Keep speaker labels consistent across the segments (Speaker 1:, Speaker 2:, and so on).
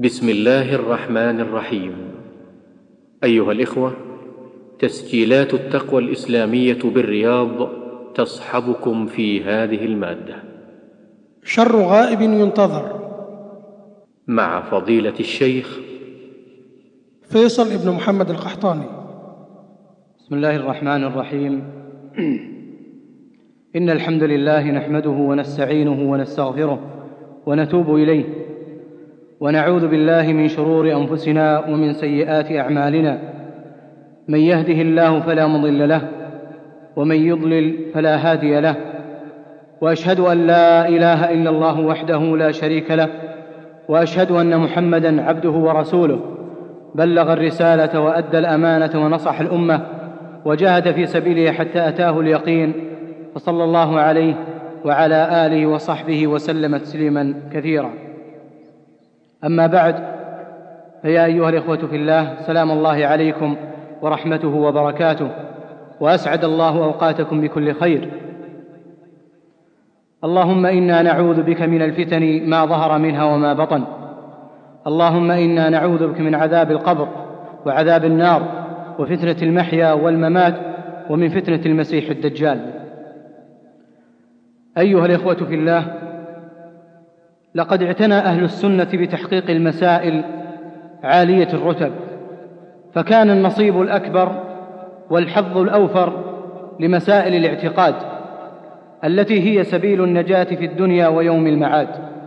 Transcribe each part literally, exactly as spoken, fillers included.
Speaker 1: بسم الله الرحمن الرحيم. أيها الإخوة، تسجيلات التقوى الإسلامية بالرياض تصحبكم في هذه المادة.
Speaker 2: شر غائب ينتظر،
Speaker 1: مع فضيلة الشيخ
Speaker 2: فيصل ابن محمد القحطاني.
Speaker 3: بسم الله الرحمن الرحيم. إن الحمد لله نحمده ونستعينه ونستغفره ونتوب إليه، ونعوذ بالله من شرور أنفسنا ومن سيئات أعمالنا. من يهده الله فلا مضل له، ومن يضلل فلا هادي له، وأشهد أن لا إله إلا الله وحده لا شريك له، وأشهد أن محمدًا عبده ورسوله، بلغ الرسالة وأدى الأمانة ونصح الأمة، وجاهد في سبيله حتى أتاه اليقين، فصلى الله عليه وعلى آله وصحبه وسلم تسليمًا كثيرا. أما بعد، فيا أيها الإخوة في الله، سلام الله عليكم ورحمته وبركاته، وأسعد الله أوقاتكم بكل خير. اللهم إنا نعوذ بك من الفتن ما ظهر منها وما بطن. اللهم إنا نعوذ بك من عذاب القبر وعذاب النار وفتنة المحيا والممات ومن فتنة المسيح الدجال. أيها الإخوة في الله، لقد اعتنى أهل السنة بتحقيق المسائل عالية الرتب، فكان النصيب الأكبر والحظ الأوفر لمسائل الاعتقاد التي هي سبيل النجاة في الدنيا ويوم المعاد.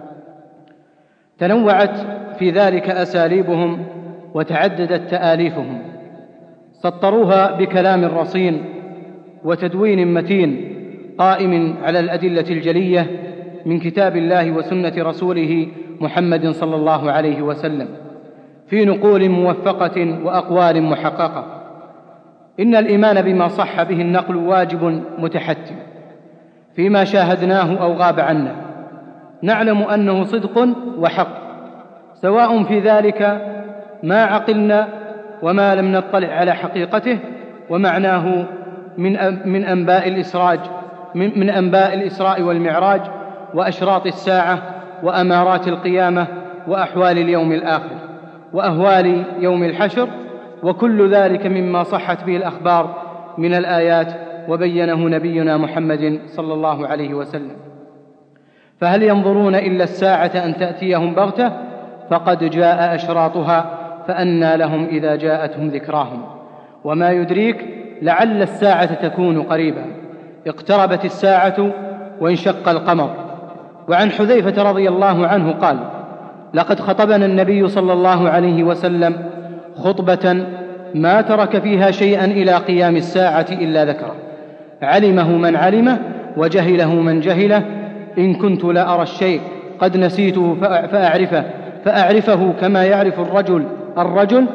Speaker 3: تنوعت في ذلك أساليبهم وتعددت تآليفهم، سطروها بكلام رصين وتدوين متين قائم على الأدلة الجلية من كتاب الله وسنة رسوله محمد صلى الله عليه وسلم، في نقول موفقة وأقوال محققة. إن الإيمان بما صح به النقل واجب متحتم فيما شاهدناه أو غاب عنا، نعلم أنه صدق وحق، سواء في ذلك ما عقلنا وما لم نطلع على حقيقته ومعناه من من أنباء الإسراج من, من أنباء الإسراء والمعراج وأشراط الساعة وأمارات القيامة وأحوال اليوم الآخر وأهوال يوم الحشر، وكل ذلك مما صحت به الأخبار من الآيات وبينه نبينا محمد صلى الله عليه وسلم. فهل ينظرون إلا الساعة أن تأتيهم بغتة؟ فقد جاء أشراطها، فأنى لهم إذا جاءتهم ذكراهم. وما يدريك لعل الساعة تكون قريبا. اقتربت الساعة وانشق القمر. وعن حذيفة رضي الله عنه قال: لقد خطبنا النبي صلى الله عليه وسلم خطبة ما ترك فيها شيئا إلى قيام الساعة إلا ذكره، علمه من علمه وجهله من جهله. إن كنت لأرى الشيء قد نسيته فأعرفه فأعرفه كما يعرف الرجل الرجل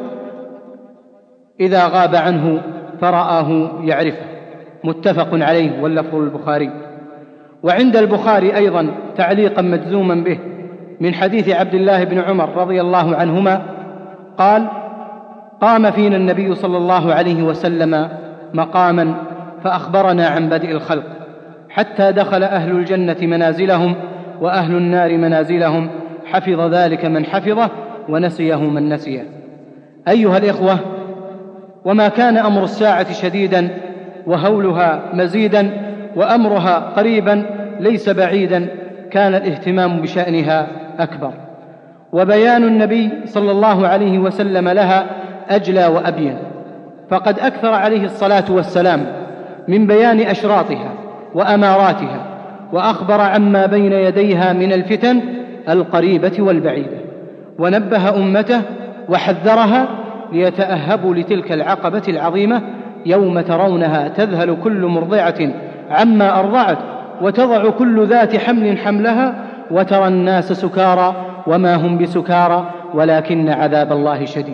Speaker 3: إذا غاب عنه فرآه يعرفه. متفق عليه واللفظ البخاري. وعند البخاري أيضا تعليقا مجزوما به من حديث عبد الله بن عمر رضي الله عنهما قال: قام فينا النبي صلى الله عليه وسلم مقاما فأخبرنا عن بدء الخلق، حتى دخل أهل الجنة منازلهم وأهل النار منازلهم، حفظ ذلك من حفظه ونسيه من نسيه. أيها الإخوة، وما كان أمر الساعة شديدا وهولها مزيدا وأمرها قريبا ليس بعيدا، كان الاهتمام بشأنها أكبر، وبيان النبي صلى الله عليه وسلم لها أجلى وأبين. فقد أكثر عليه الصلاة والسلام من بيان أشراطها وأماراتها، وأخبر عما بين يديها من الفتن القريبة والبعيدة، ونبه أمته وحذرها ليتأهبوا لتلك العقبة العظيمة يوم ترونها تذهل كل مرضعة عما أرضعت وتضع كل ذات حمل حملها وترى الناس سكارى وما هم بسكارى ولكن عذاب الله شديد.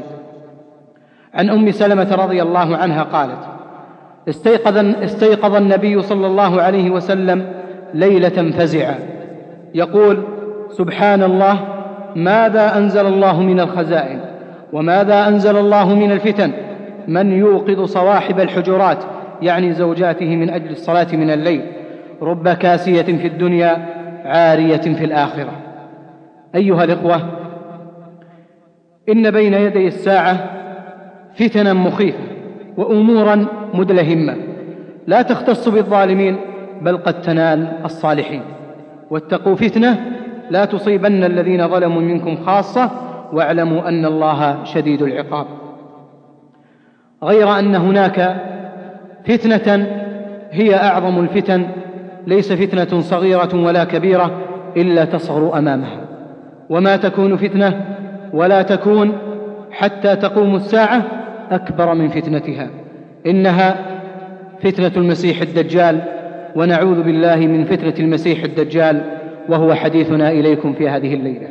Speaker 3: عن أم سلمة رضي الله عنها قالت: استيقظ, استيقظ النبي صلى الله عليه وسلم ليلة فزعا يقول: سبحان الله، ماذا أنزل الله من الخزائن وماذا أنزل الله من الفتن؟ من يوقظ صواحب الحجرات، يعني زوجاته، من أجل الصلاة من الليل؟ رب كاسية في الدنيا عارية في الآخرة. أيها الإخوة، إن بين يدي الساعة فتنا مخيفة وأمورا مدلهمة لا تختص بالظالمين بل قد تنال الصالحين. واتقوا فتنة لا تصيبن الذين ظلموا منكم خاصة واعلموا أن الله شديد العقاب. غير أن هناك فتنة هي أعظم الفتن، ليس فتنة صغيرة ولا كبيرة إلا تصغر أمامها، وما تكون فتنة ولا تكون حتى تقوم الساعة أكبر من فتنتها، إنها فتنة المسيح الدجال، ونعوذ بالله من فتنة المسيح الدجال، وهو حديثنا إليكم في هذه الليلة.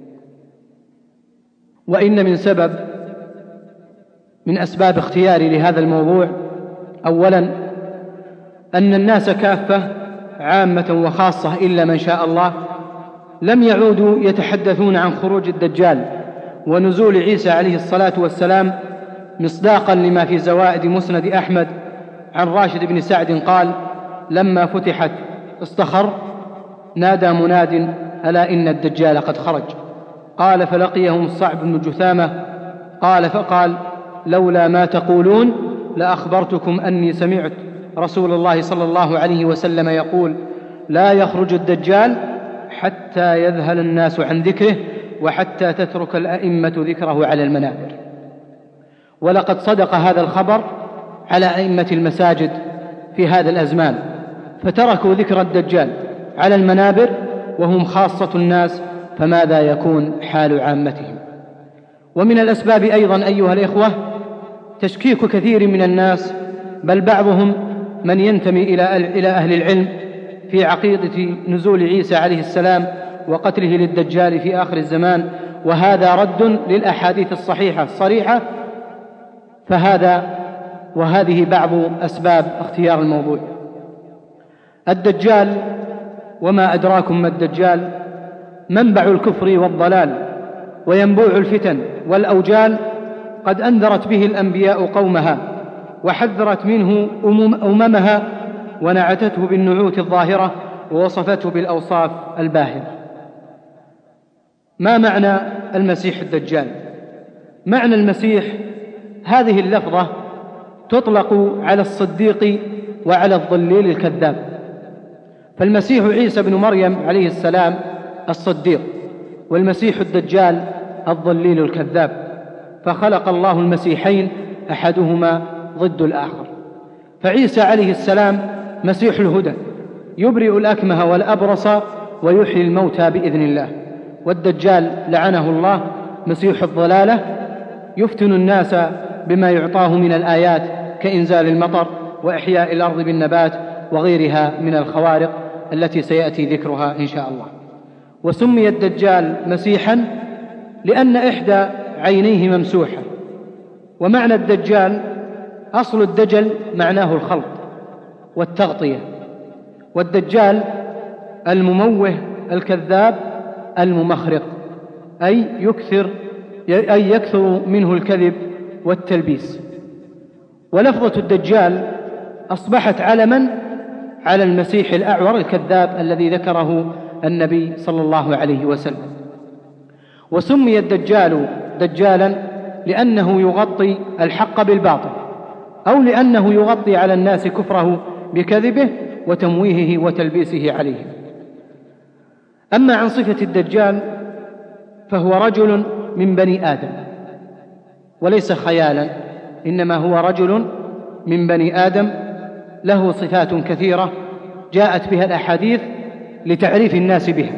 Speaker 3: وإن من سبب من أسباب اختياري لهذا الموضوع أولا أن الناس كافة عامة وخاصة إلا من شاء الله لم يعودوا يتحدثون عن خروج الدجال ونزول عيسى عليه الصلاة والسلام، مصداقا لما في زوائد مسند أحمد عن راشد بن سعد قال: لما فتحت استخر نادى مناد: ألا إن الدجال قد خرج. قال فلقيهم الصعب بن جثامة قال فقال: لولا ما تقولون لأخبرتكم أني سمعت رسول الله صلى الله عليه وسلم يقول: لا يخرج الدجال حتى يذهل الناس عن ذكره وحتى تترك الأئمة ذكره على المنابر. ولقد صدق هذا الخبر على أئمة المساجد في هذا الأزمان، فتركوا ذكر الدجال على المنابر وهم خاصة الناس، فماذا يكون حال عامتهم؟ ومن الأسباب أيضا أيها الإخوة تشكيك كثير من الناس، بل بعضهم من ينتمي إلى أهل العلم في عقيدة نزول عيسى عليه السلام وقتله للدجال في آخر الزمان، وهذا رد للأحاديث الصحيحة الصريحة. فهذا وهذه بعض أسباب اختيار الموضوع. الدجال وما أدراكم ما الدجال، منبع الكفر والضلال وينبوع الفتن والأوجال، قد أنذرت به الأنبياء قومها وحذرت منه أممها ونعتته بالنعوت الظاهرة ووصفته بالأوصاف الباهرة. ما معنى المسيح الدجال؟ معنى المسيح هذه اللفظة تطلق على الصديق وعلى الضليل الكذاب، فالمسيح عيسى بن مريم عليه السلام الصديق، والمسيح الدجال الضليل الكذاب، فخلق الله المسيحين أحدهما ضد الآخر. فعيسى عليه السلام مسيح الهدى يبرئ الأكمه والأبرص ويحيي الموتى بإذن الله، والدجال لعنه الله مسيح الضلالة يفتن الناس بما يعطاه من الآيات كإنزال المطر وإحياء الأرض بالنبات وغيرها من الخوارق التي سيأتي ذكرها إن شاء الله. وسمي الدجال مسيحا لأن إحدى عينيه ممسوحة. ومعنى الدجال أصل الدجل معناه الخلط والتغطية، والدجال المموه الكذاب الممخرق، أي يكثر أي يكثر منه الكذب والتلبيس. ولفظة الدجال أصبحت علما على المسيح الأعور الكذاب الذي ذكره النبي صلى الله عليه وسلم. وسمي الدجال دجالا لأنه يغطي الحق بالباطل، أو لأنه يغطي على الناس كفره بكذبه وتمويهه وتلبيسه عليهم. أما عن صفة الدجال فهو رجل من بني آدم، وليس خيالا، إنما هو رجل من بني آدم له صفات كثيرة جاءت بها الأحاديث لتعريف الناس بها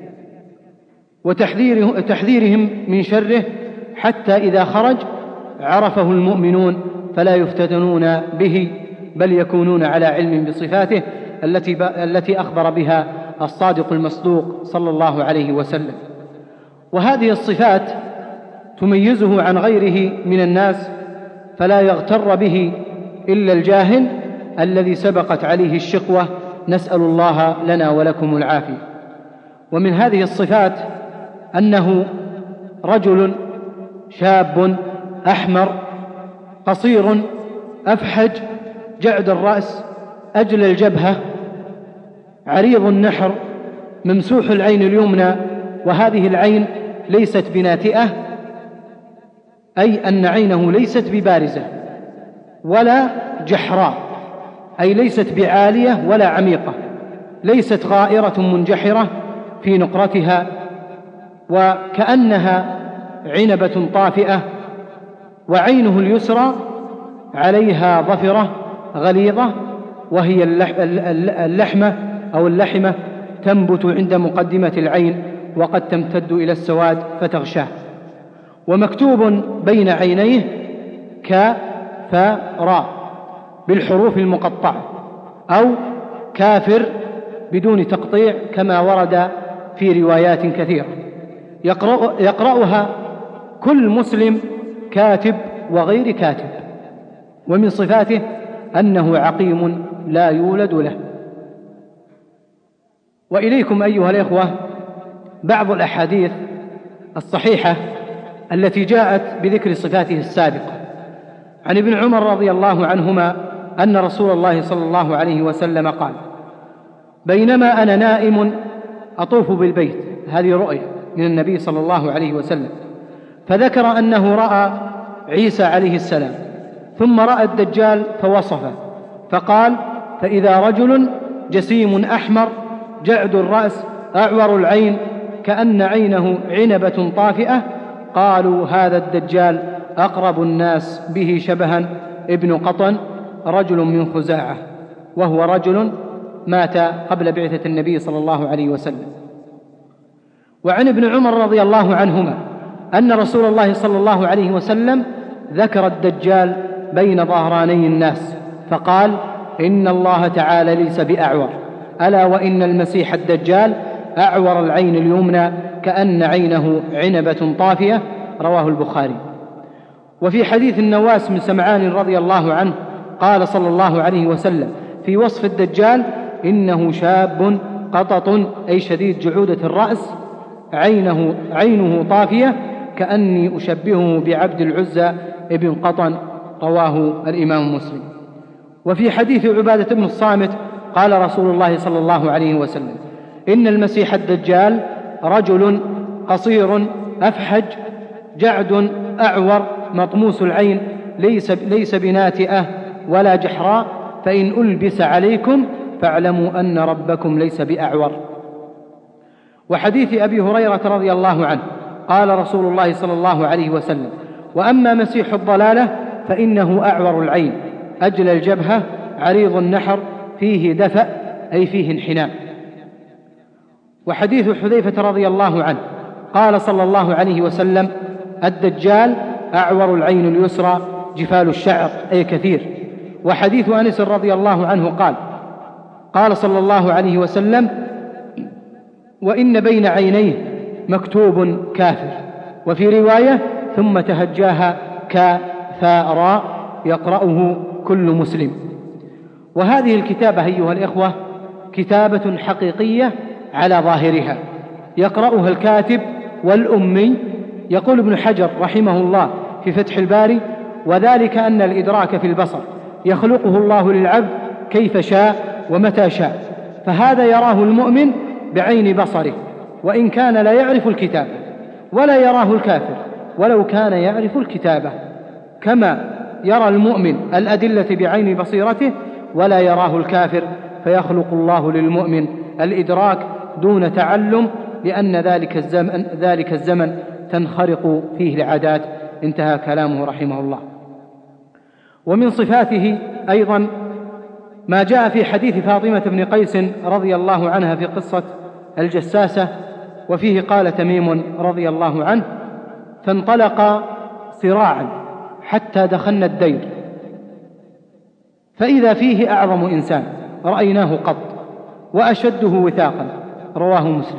Speaker 3: وتحذيرهم من شره، حتى إذا خرج عرفه المؤمنون فلا يفتتنون به، بل يكونون على علم بصفاته التي التي أخبر بها الصادق المصدوق صلى الله عليه وسلم. وهذه الصفات تميزه عن غيره من الناس، فلا يغتر به إلا الجاهل الذي سبقت عليه الشقوة، نسأل الله لنا ولكم العافية. ومن هذه الصفات أنه رجل شاب أحمر قصير أفحج جعد الرأس أجل الجبهة عريض النحر ممسوح العين اليمنى، وهذه العين ليست بناتئة أي أن عينه ليست ببارزة ولا جحراء، أي ليست بعالية ولا عميقة، ليست غائرة منجحرة في نقرتها، وكأنها عنبة طافئة، وعينه اليسرى عليها ظفرة غليظة، وهي اللحمة أو اللحمة تنبت عند مقدمة العين وقد تمتد إلى السواد فتغشاه. ومكتوب بين عينيه كافر بالحروف المقطعة أو كافر بدون تقطيع كما ورد في روايات كثيرة يقرأ يقرأها كل مسلم كاتب وغير كاتب. ومن صفاته أنه عقيم لا يولد له. وإليكم أيها الإخوة بعض الأحاديث الصحيحة التي جاءت بذكر صفاته السابقة. عن ابن عمر رضي الله عنهما أن رسول الله صلى الله عليه وسلم قال: بينما أنا نائم أطوف بالبيت، هذه رؤيا من النبي صلى الله عليه وسلم، فذكر أنه رأى عيسى عليه السلام، ثم رأى الدجال فوصفه، فقال: فإذا رجل جسيم أحمر جعد الرأس أعور العين كأن عينه عنبة طافئة، قالوا هذا الدجال أقرب الناس به شبها ابن قطن رجل من خزاعة، وهو رجل مات قبل بعثة النبي صلى الله عليه وسلم. وعن ابن عمر رضي الله عنهما أن رسول الله صلى الله عليه وسلم ذكر الدجال بين ظهراني الناس فقال: إن الله تعالى ليس بأعور، ألا وإن المسيح الدجال أعور العين اليمنى كأن عينه عنبة طافية، رواه البخاري. وفي حديث النواس بن سمعان رضي الله عنه قال صلى الله عليه وسلم في وصف الدجال: إنه شاب قطط، أي شديد جعودة الرأس، عينه, عينه طافية كأني أشبهه بعبد العزى ابن قطن، رواه الإمام مسلم. وفي حديث عبادة بن الصامت قال رسول الله صلى الله عليه وسلم: إن المسيح الدجال رجل قصير أفحج جعد أعور مطموس العين، ليس, ليس بناتئة ولا جحراء، فإن ألبس عليكم فاعلموا أن ربكم ليس بأعور. وحديث أبي هريرة رضي الله عنه قال رسول الله صلى الله عليه وسلم: وأما مسيح الضلالة فإنه أعور العين أجل الجبهة عريض النحر فيه دفأ، أي فيه انحناء. وحديث حذيفة رضي الله عنه قال صلى الله عليه وسلم: الدجال أعور العين اليسرى جفال الشعر، أي كثير. وحديث أنس رضي الله عنه قال قال صلى الله عليه وسلم: وإن بين عينيه مكتوب كافر. وفي رواية: ثم تهجاها كافراء، يقرأه كل مسلم. وهذه الكتابة أيها الإخوة كتابة حقيقية على ظاهرها، يقرأها الكاتب والأمي. يقول ابن حجر رحمه الله في فتح الباري: وذلك أن الإدراك في البصر يخلقه الله للعبد كيف شاء ومتى شاء، فهذا يراه المؤمن بعين بصره وإن كان لا يعرف الكتابة، ولا يراه الكافر ولو كان يعرف الكتابة، كما يرى المؤمن الأدلة بعين بصيرته ولا يراه الكافر، فيخلق الله للمؤمن الإدراك دون تعلم، لأن ذلك الزمن, ذلك الزمن تنخرق فيه العادات. انتهى كلامه رحمه الله. ومن صفاته أيضا ما جاء في حديث فاطمة بن قيس رضي الله عنها في قصة الجساسة، وفيه قال تميم رضي الله عنه: فانطلق صراعا حتى دخلنا الدير، فإذا فيه أعظم إنسان رأيناه قط وأشده وثاقا، رواه مسلم.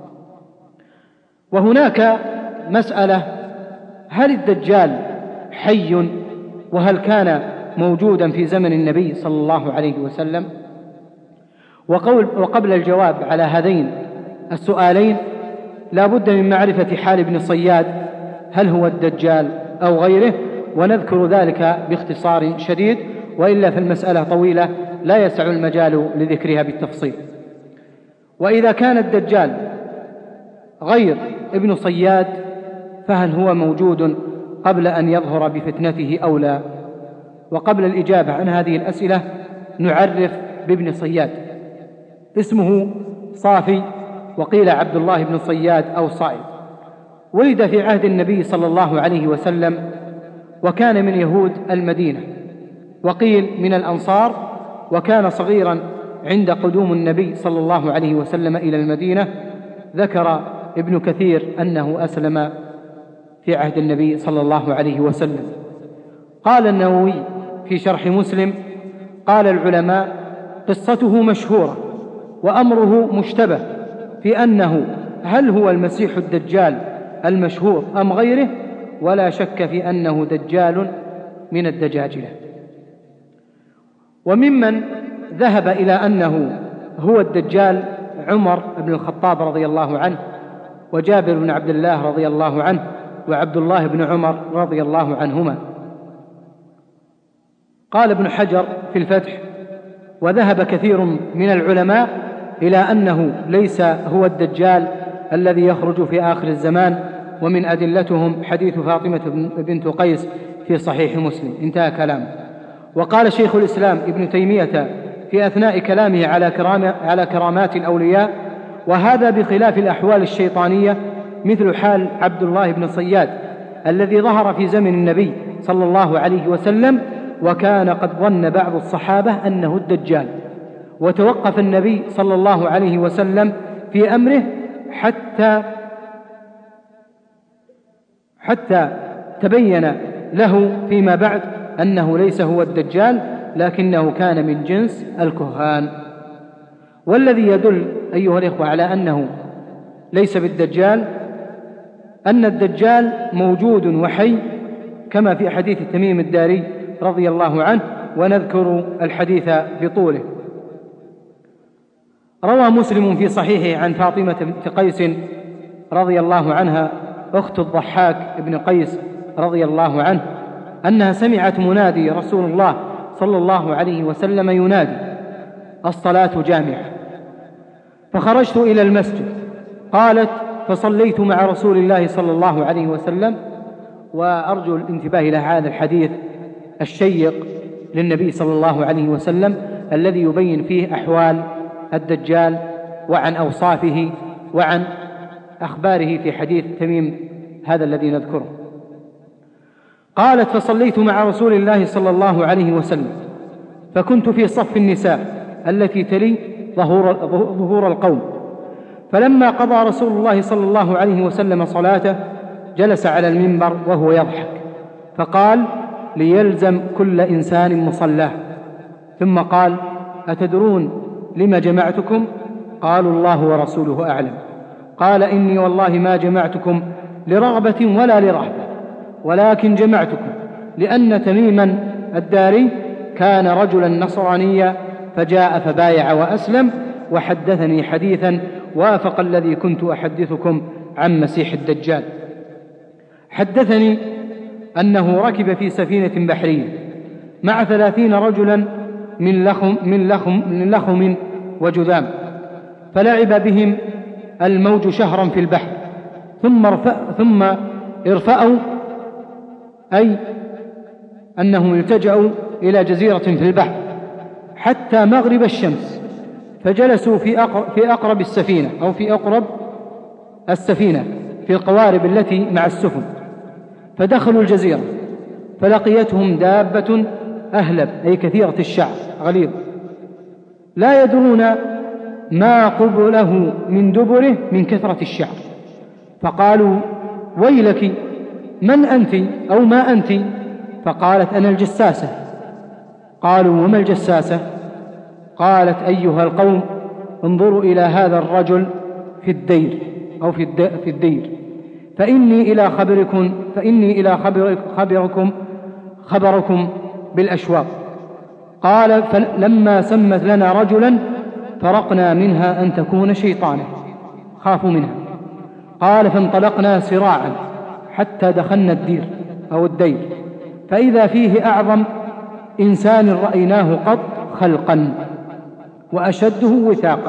Speaker 3: وهناك مسألة: هل الدجال حي؟ وهل كان موجودا في زمن النبي صلى الله عليه وسلم؟ وقبل الجواب على هذين السؤالين لا بد من معرفة حال ابن صياد، هل هو الدجال أو غيره، ونذكر ذلك باختصار شديد، وإلا فالمسألة طويلة لا يسع المجال لذكرها بالتفصيل. وإذا كان الدجال غير ابن صياد فهل هو موجود قبل أن يظهر بفتنته أو لا؟ وقبل الإجابة عن هذه الأسئلة نعرف بابن صياد. اسمه صافي، وقيل عبد الله بن صياد أو صائد. ولد في عهد النبي صلى الله عليه وسلم، وكان من يهود المدينة، وقيل من الأنصار، وكان صغيرا عند قدوم النبي صلى الله عليه وسلم إلى المدينة. ذكر ابن كثير أنه أسلم في عهد النبي صلى الله عليه وسلم. قال النووي في شرح مسلم: قال العلماء: قصته مشهورة وأمره مشتبه في أنه هل هو المسيح الدجال المشهور أم غيره، ولا شك في أنه دجال من الدجاجلة. وممن ذهب إلى أنه هو الدجال عمر بن الخطاب رضي الله عنه، وجابر بن عبد الله رضي الله عنه، وعبد الله بن عمر رضي الله عنهما. قال ابن حجر في الفتح: وذهب كثير من العلماء إلى أنه ليس هو الدجال الذي يخرج في آخر الزمان، ومن أدلتهم حديث فاطمة بنت قيس في صحيح مسلم. انتهى كلامه. وقال شيخ الإسلام ابن تيمية في أثناء كلامه على, كرام على كرامات الأولياء: وهذا بخلاف الأحوال الشيطانية، مثل حال عبد الله بن صياد الذي ظهر في زمن النبي صلى الله عليه وسلم، وكان قد ظن بعض الصحابة أنه الدجال، وتوقف النبي صلى الله عليه وسلم في أمره حتى حتى تبين له فيما بعد أنه ليس هو الدجال، لكنه كان من جنس الكهان. والذي يدل أيها الإخوة على أنه ليس بالدجال أن الدجال موجود وحي، كما في حديث تميم الداري رضي الله عنه، ونذكر الحديث بطوله. روى مسلم في صحيحه عن فاطمة بنت قيس رضي الله عنها أخت الضحاك بن قيس رضي الله عنه أنها سمعت منادي رسول الله صلى الله عليه وسلم ينادي: الصلاة جامعة. فخرجت إلى المسجد. قالت: فصليت مع رسول الله صلى الله عليه وسلم. وأرجو الانتباه إلى هذا الحديث الشيق للنبي صلى الله عليه وسلم الذي يبين فيه أحوال الدجال وعن أوصافه وعن أخباره في حديث تميم هذا الذي نذكره. قالت: فصليت مع رسول الله صلى الله عليه وسلم، فكنت في صف النساء التي تلي ظهور, ظهور القوم. فلما قضى رسول الله صلى الله عليه وسلم صلاته جلس على المنبر وهو يضحك، فقال: ليلزم كل إنسان مصلاه. ثم قال: أتدرون لما جمعتكم؟ قالوا: الله ورسوله أعلم. قال: إني والله ما جمعتكم لرغبة ولا لرهبة، ولكن جمعتكم لأن تميما الداري كان رجلا نصرانيا، فجاء فبايع وأسلم، وحدثني حديثا وافق الذي كنت أحدثكم عن مسيح الدجال. حدثني أنه ركب في سفينة بحرية مع ثلاثين رجلا من لخم, من لخم, من لخم وجذام، فلعب بهم الموج شهرا في البحر، ثم, ارفأ ثم ارفأوا، أي أنهم التجأوا إلى جزيرة في البحر حتى مغرب الشمس، فجلسوا في أقرب, في أقرب السفينة أو في أقرب السفينة في القوارب التي مع السفن، فدخلوا الجزيرة فلقيتهم دابة أهلب، أي كثيرة الشعر غليظ، لا يدرون ما قبله من دبره من كثرة الشعر، فقالوا: ويلك، من أنت أو ما أنت؟ فقالت: أنا الجساسة. قالوا: وما الجساسة؟ قالت: أيها القوم، انظروا إلى هذا الرجل في الدير أو في الدير، فإني إلى خبركم فإني إلى خبركم خبركم بالأشواق. قال: فلما سمت لنا رجلا فرقنا منها أن تكون شيطانا، خافوا منها. قال: فانطلقنا سراعا حتى دخلنا الدير أو الدير، فإذا فيه أعظم إنسان رأيناه قط خلقا، وأشده وثاقا،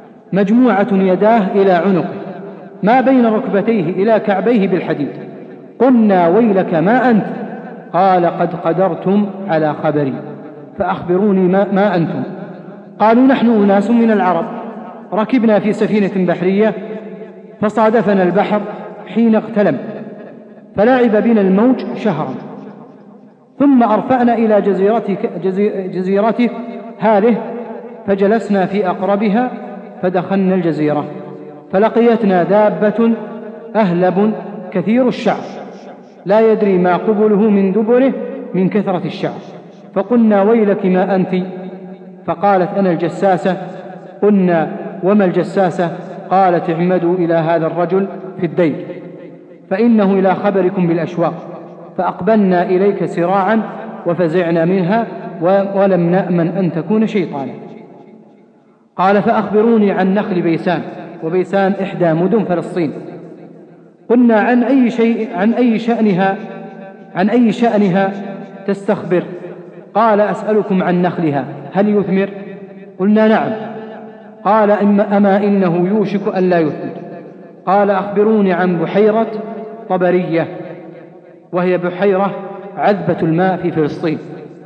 Speaker 3: مجموعة يداه إلى عنقه، ما بين ركبتيه إلى كعبيه بالحديد، قلنا ويلك ما أنت؟ قال قد قدرتم على خبري فأخبروني ما, ما أنتم؟ قالوا نحن أناس من العرب ركبنا في سفينة بحرية فصادفنا البحر حين اغتلم فلعب بنا الموج شهرا، ثم أرفعنا إلى جزيرتك جزيرته هذه فجلسنا في أقربها فدخلنا الجزيرة فلقيتنا دابة أهلب كثير الشعر لا يدري ما قبله من دبره من كثرة الشعر، فقلنا ويلك ما أنت؟ فقالت أنا الجساسة. قلنا وما الجساسة؟ قالت اعمدوا إلى هذا الرجل في الدير فإنه إلى خبركم بالأشواق، فأقبلنا إليك سراعا وفزعنا منها ولم نأمن أن تكون شيطانا. قال فأخبروني عن نخل بيسان، وبيسان إحدى مدن فلسطين. قلنا عن أي شيء عن أي شأنها عن أي شأنها تستخبر؟ قال أسألكم عن نخلها هل يثمر؟ قلنا نعم. قال أما إنه يوشك أن لا يثمر. قال أخبروني عن بحيرة طبرية، وهي بحيرة عذبة الماء في فلسطين.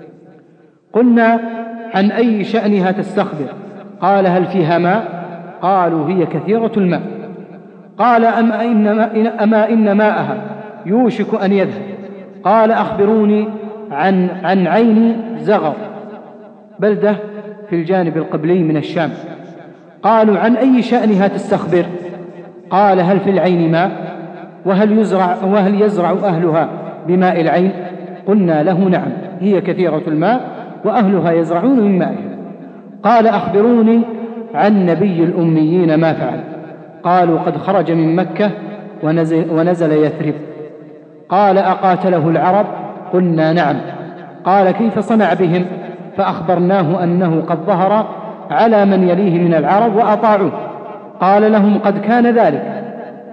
Speaker 3: قلنا عن أي شأنها تستخبر؟ قال هل فيها ماء؟ قالوا هي كثيرة الماء. قال أما إن, أما إن ماءها يوشك أن يذهب. قال أخبروني عن, عن عين زغر، بلدة في الجانب القبلي من الشام. قالوا عن أي شأنها تستخبر؟ قال هل في العين ماء؟ وهل يزرع, وهل يزرع أهلها بماء العين؟ قلنا له نعم، هي كثيرة الماء وأهلها يزرعون من مائها. قال أخبروني عن نبي الأميين ما فعل؟ قالوا قد خرج من مكة ونزل, ونزل يثرب. قال أقاتله العرب؟ قلنا نعم. قال كيف صنع بهم؟ فأخبرناه أنه قد ظهر على من يليه من العرب وأطاعوه. قال لهم قد كان ذلك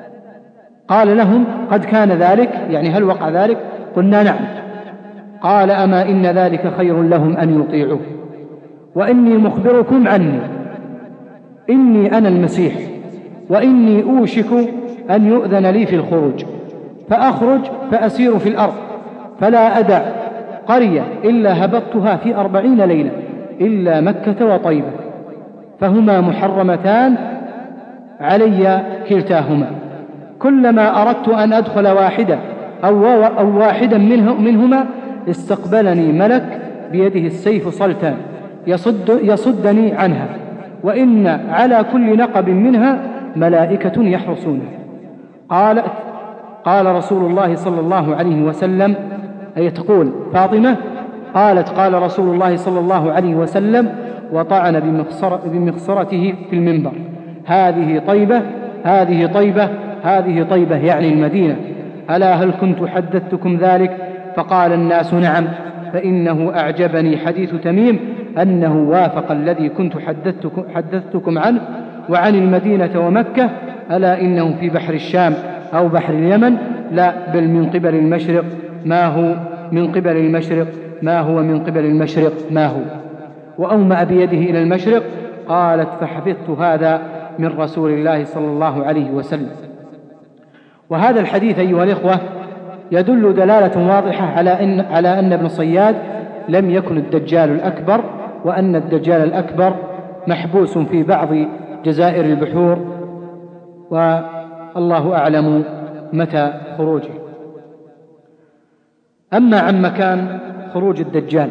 Speaker 3: قال لهم قد كان ذلك يعني هل وقع ذلك؟ قلنا نعم. قال أما إن ذلك خير لهم أن يطيعوه، وإني مخبركم عني إني أنا المسيح، وإني أوشك أن يؤذن لي في الخروج، فأخرج فأسير في الأرض فلا أدع قرية إلا هبطتها في أربعين ليلة إلا مكة وطيبة، فهما محرمتان علي كلتاهما. كلما أردت أن أدخل واحدة أو, أو واحدا منه منهما استقبلني ملك بيده السيف صلتا يصد يصدني عنها، وإن على كل نقب منها ملائكة يحرسونها. قال قال رسول الله صلى الله عليه وسلم، أي تقول فاطمة، قالت قال رسول الله صلى الله عليه وسلم وطعن بمخصرة بمخصرته في المنبر: هذه طيبة هذه طيبة هذه طيبة، يعني المدينة. ألا هل كنت حدثتكم ذلك؟ فقال الناس نعم، فإنه أعجبني حديث تميم أنه وافق الذي كنت حدثتكم, حدثتكم عنه وعن المدينة ومكة. ألا إنه في بحر الشام أو بحر اليمن؟ لا، بل من قبل المشرق ما هو من قبل المشرق ما هو من قبل المشرق ما هو. وأومأ بيده إلى المشرق. قالت فحفظت هذا من رسول الله صلى الله عليه وسلم. وهذا الحديث أيها الإخوة يدل دلالة واضحة على أن, على أن ابن صياد لم يكن الدجال الأكبر، وأن الدجال الأكبر محبوس في بعض جزائر البحور، والله أعلم متى خروجه. أما عن مكان خروج الدجال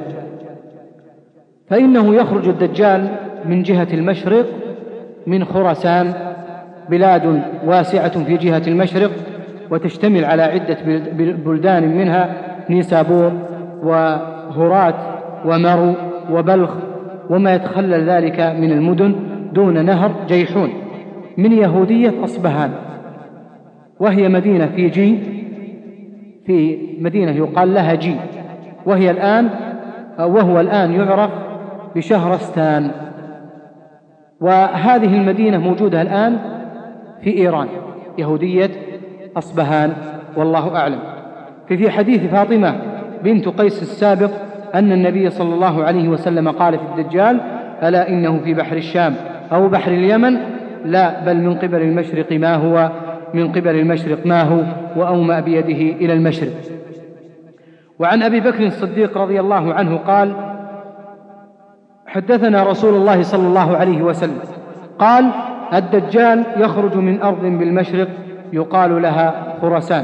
Speaker 3: فإنه يخرج الدجال من جهة المشرق من خراسان، بلاد واسعة في جهة المشرق وتشتمل على عدة بلدان، منها نيسابور وهرات ومرو وبلخ وما يتخلل ذلك من المدن دون نهر جيحون، من يهودية أصبهان، وهي مدينة في جي في مدينة يقال لها جي، وهي الآن وهو الآن يعرف بشهرستان. وهذه المدينة موجودة الآن في إيران، يهودية أصبهان، والله أعلم. في حديث فاطمة بنت قيس السابق أن النبي صلى الله عليه وسلم قال في الدجال: ألا إنه في بحر الشام أو بحر اليمن؟ لا، بل من قبل المشرق ما هو من قبل المشرق ما هو وأومأ بيده إلى المشرق. وعن أبي بكر الصديق رضي الله عنه قال: حدثنا رسول الله صلى الله عليه وسلم قال: الدجال يخرج من أرض بالمشرق يقال لها خراسان.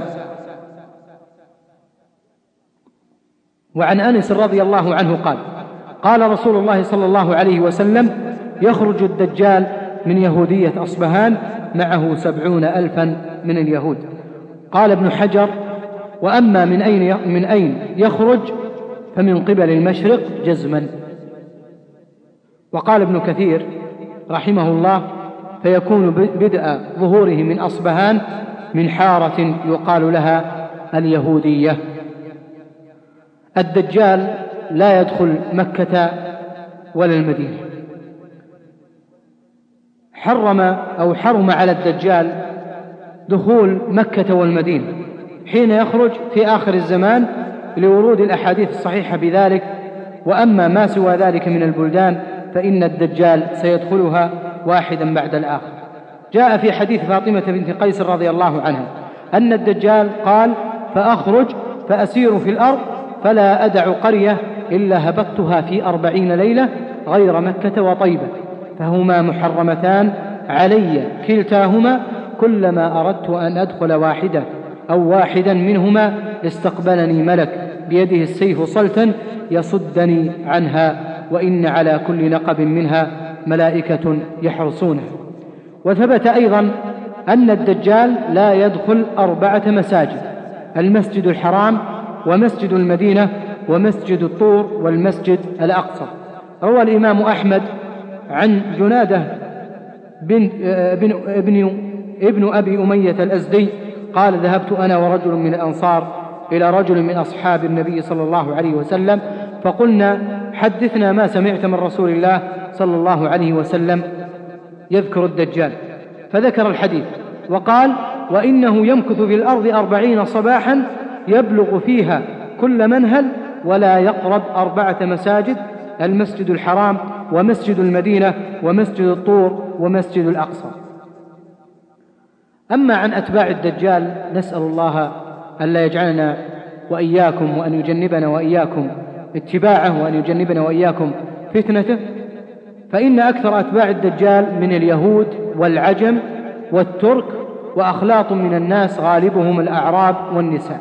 Speaker 3: وعن أنس رضي الله عنه قال: قال رسول الله صلى الله عليه وسلم: يخرج الدجال من يهودية أصبهان معه سبعون ألفا من اليهود. قال ابن حجر: وأما من أين من أين يخرج فمن قبل المشرق جزما. وقال ابن كثير رحمه الله: فيكون بدء ظهوره من أصبهان من حارة يقال لها اليهودية. الدجال لا يدخل مكة ولا المدينة. حرم أو حرم على الدجال دخول مكة والمدينة حين يخرج في آخر الزمان لورود الأحاديث الصحيحة بذلك. وأما ما سوى ذلك من البلدان فإن الدجال سيدخلها واحدا بعد الآخر. جاء في حديث فاطمة بنت قيس رضي الله عنها أن الدجال قال: فأخرج فأسير في الأرض فلا أدع قرية إلا هبطتها في أربعين ليلة غير مكة وطيبة، فهما محرمتان علي كلتاهما، كلما أردت أن أدخل واحدة أو واحدا منهما استقبلني ملك بيده السيف صلتا يصدني عنها، وإن على كل نقب منها ملائكة يحرسونها. وثبت أيضا أن الدجال لا يدخل أربعة مساجد: المسجد الحرام ومسجد المدينة ومسجد الطور والمسجد الأقصى. روى الإمام أحمد عن جنادة بن, بن, بن, ابن أبي أمية الأزدي قال: ذهبت أنا ورجل من الأنصار إلى رجل من أصحاب النبي صلى الله عليه وسلم فقلنا: حدثنا ما سمعت من رسول الله صلى الله عليه وسلم يذكر الدجال. فذكر الحديث وقال: وإنه يمكث في الأرض أربعين صباحا يبلغ فيها كل منهل ولا يقرب أربعة مساجد: المسجد الحرام ومسجد المدينة ومسجد الطور ومسجد الأقصى. أما عن أتباع الدجال نسأل الله أن لا يجعلنا وإياكم وأن يجنبنا وإياكم اتباعه وأن يجنبنا وإياكم فتنته، فإن أكثر أتباع الدجال من اليهود والعجم والترك وأخلاط من الناس غالبهم الأعراب والنساء.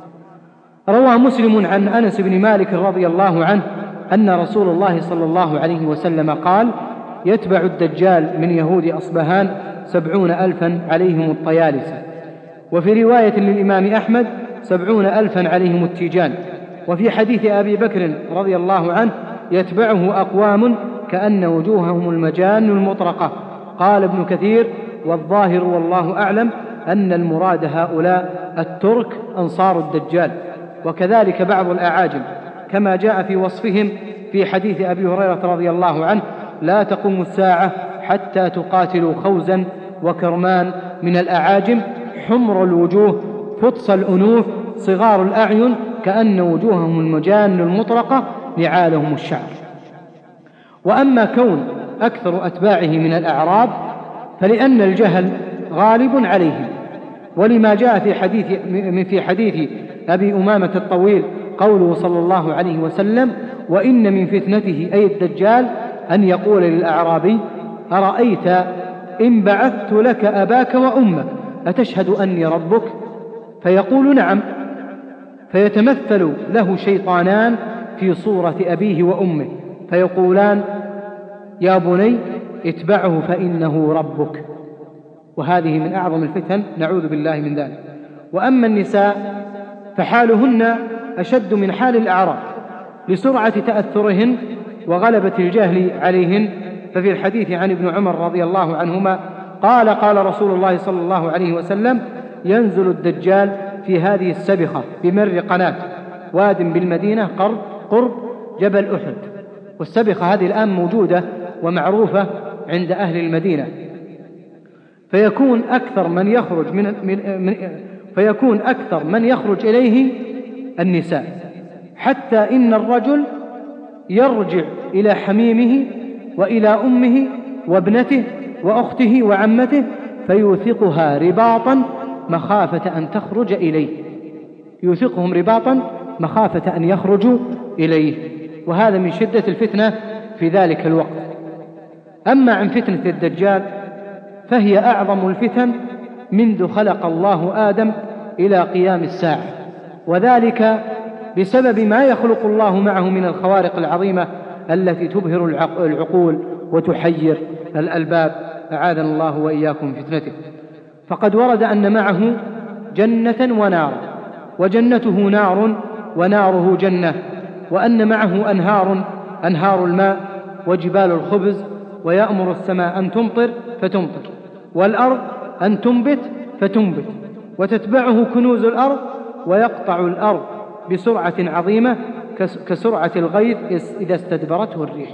Speaker 3: روى مسلم عن أنس بن مالك رضي الله عنه أن رسول الله صلى الله عليه وسلم قال: يتبع الدجال من يهود أصبهان سبعون ألفا عليهم الطيالسة. وفي رواية للإمام أحمد: سبعون ألفا عليهم التيجان. وفي حديث أبي بكر رضي الله عنه: يتبعه أقوام كأن وجوههم المجان المطرقة. قال ابن كثير: والظاهر والله أعلم أن المراد هؤلاء الترك أنصار الدجال، وكذلك بعض الأعاجم، كما جاء في وصفهم في حديث أبي هريرة رضي الله عنه: لا تقوم الساعة حتى تقاتلوا خوزا وكرمان من الأعاجم حمر الوجوه فطس الأنوف صغار الأعين كأن وجوههم المجان المطرقة نعالهم الشعر. وأما كون أكثر أتباعه من الأعراب فلأن الجهل غالب عليهم، ولما جاء في حديث في حديث أبي أمامة الطويل قوله صلى الله عليه وسلم: وإن من فتنته أي الدجال أن يقول للأعرابي: أرأيت إن بعثت لك أباك وأمك أتشهد أني ربك؟ فيقول: نعم. فيتمثل له شيطانان في صورة أبيه وأمه فيقولان: يا بني اتبعه فإنه ربك. وهذه من أعظم الفتن، نعوذ بالله من ذلك. وأما النساء فحالهن أشد من حال الأعراب لسرعة تأثرهن وغلبة الجهل عليهن. ففي الحديث عن ابن عمر رضي الله عنهما قال: قال رسول الله صلى الله عليه وسلم: ينزل الدجال في هذه السبخة بمر قناة واد بالمدينة قرب, قرب جبل أحد. والسبخة هذه الآن موجودة ومعروفة عند أهل المدينة. فيكون أكثر من يخرج من, من, من فيكون أكثر من يخرج إليه النساء، حتى إن الرجل يرجع إلى حميمه وإلى أمه وابنته وأخته وعمته فيوثقها رباطا مخافة أن تخرج إليه، يوثقهم رباطا مخافة أن يخرجوا إليه، وهذا من شدة الفتنة في ذلك الوقت. أما عن فتنة الدجال فهي أعظم الفتن منذ خلق الله آدم إلى قيام الساعة، وذلك بسبب ما يخلق الله معه من الخوارق العظيمة التي تبهر العقول وتحير الألباب، أعاذنا الله وإياكم فتنته. فقد ورد أن معه جنة ونار، وجنته نار وناره جنة، وأن معه أنهار أنهار الماء وجبال الخبز، ويأمر السماء أن تمطر فتمطر، والأرض أن تنبت فتنبت، وتتبعه كنوز الأرض، ويقطع الأرض بسرعة عظيمة كسرعة الغيث إذا استدبرته الريح.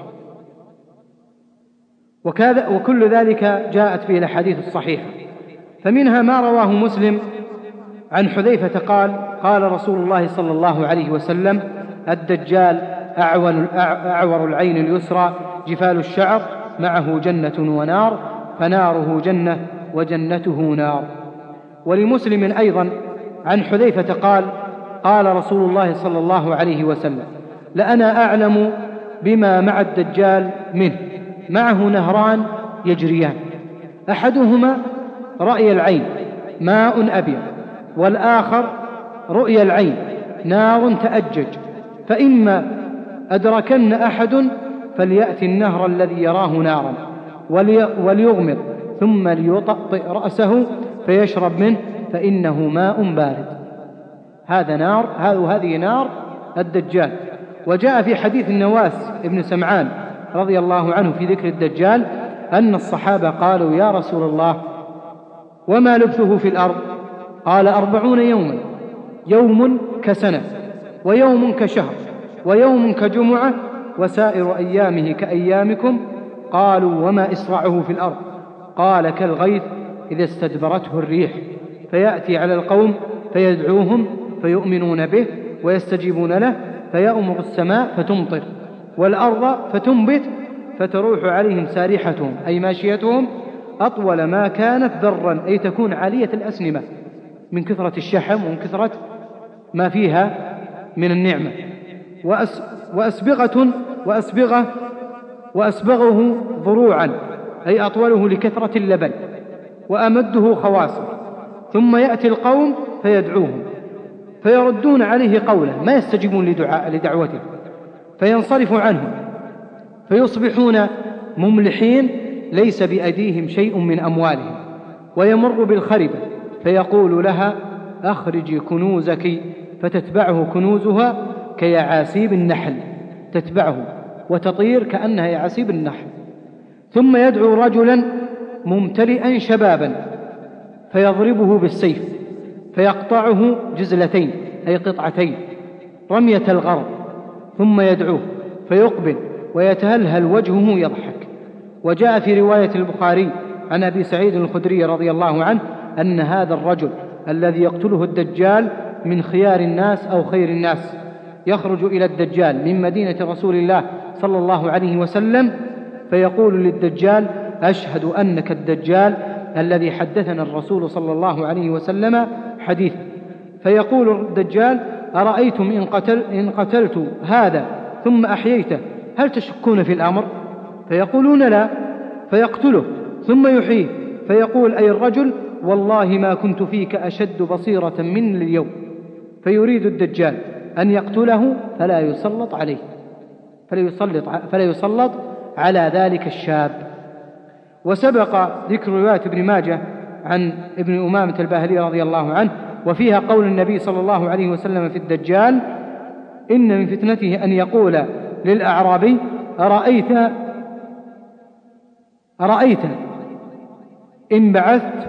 Speaker 3: وكذا وكل ذلك جاءت فيه الأحاديث الصحيحة، فمنها ما رواه مسلم عن حذيفة قال: قال رسول الله صلى الله عليه وسلم: الدجال أعور العين اليسرى جفال الشعر، معه جنة ونار، فناره جنة وجنته نار. ولمسلم أيضا عن حذيفة قال: قال رسول الله صلى الله عليه وسلم: لأنا أعلم بما مع الدجال منه، معه نهران يجريان، أحدهما رأي العين ماء أبيض، والآخر رؤيا العين نار تأجج، فإما أدركن أحد فليأتي النهر الذي يراه نارا وليغمض ثم ليطأطئ رأسه فيشرب منه فإنه ماء بارد. هذا نار، هذه نار الدجال. وجاء في حديث النواس ابن سمعان رضي الله عنه في ذكر الدجال أن الصحابة قالوا: يا رسول الله، وما لبثه في الأرض؟ قال: أربعون يوما، يوم كسنة، ويوم كشهر، ويوم كجمعة، وسائر أيامه كأيامكم. قالوا: وما إسرعه في الأرض؟ قال: كالغيث إذا استدبرته الريح، فيأتي على القوم فيدعوهم فيؤمنون به ويستجيبون له، فيأمر السماء فتمطر، والأرض فتنبت، فتروح عليهم سارحتهم أي ماشيتهم أطول ما كانت ذرا، أي تكون عالية الأسنمة من كثرة الشحم ومن كثرة ما فيها من النعمة. وأس وأسبغة وأسبغة وأسبغه ضروعا، أي أطوله لكثرة اللبن، وأمده خواصر. ثم يأتي القوم فيدعوهم فيردون عليه قوله، ما يستجيبون لدعاء لدعوته، فينصرف عنهم، فيصبحون مملحين ليس بأيديهم شيء من أموالهم. ويمر بالخربة فيقول لها: أخرجي كنوزك، فتتبعه كنوزها كيعاسيب النحل، تتبعه وتطير كأنها يعاسيب النحل. ثم يدعو رجلا ممتلئا شبابا فيضربه بالسيف فيقطعه جزلتين أي قطعتين رمية الغرب، ثم يدعوه فيقبل ويتهلهل وجهه يضحك. وجاء في رواية البخاري عن أبي سعيد الخدري رضي الله عنه أن هذا الرجل الذي يقتله الدجال من خيار الناس أو خير الناس، يخرج إلى الدجال من مدينة رسول الله صلى الله عليه وسلم فيقول للدجال: أشهد أنك الدجال الذي حدثنا الرسول صلى الله عليه وسلم حديث. فيقول الدجال: أرأيتم إن, قتل إن قتلت هذا ثم أحييته هل تشكون في الأمر؟ فيقولون: لا. فيقتله ثم يحييه فيقول: أي الرجل، والله ما كنت فيك أشد بصيرة من اليوم. فيريد الدجال أن يقتله فلا يسلط عليه، فلا يسلط, فلا يسلط على ذلك الشاب. وسبق ذكر رواية ابن ماجه عن ابن أمامة الباهلي رضي الله عنه، وفيها قول النبي صلى الله عليه وسلم في الدجال: إن من فتنته أن يقول للأعرابي: أرأيت أرأيت إن بعثت.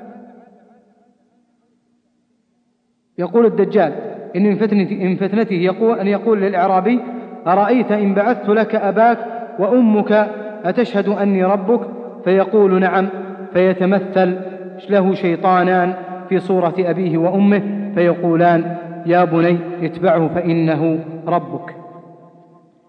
Speaker 3: يقول الدجال إن من فتنته, إن فتنته يقول أن يقول للأعرابي: أرأيت إن بعثت لك أباك وأمك أتشهد أني ربك؟ فيقول: نعم. فيتمثل له شيطانان في صورة أبيه وأمه فيقولان: يا بني اتبعه فإنه ربك.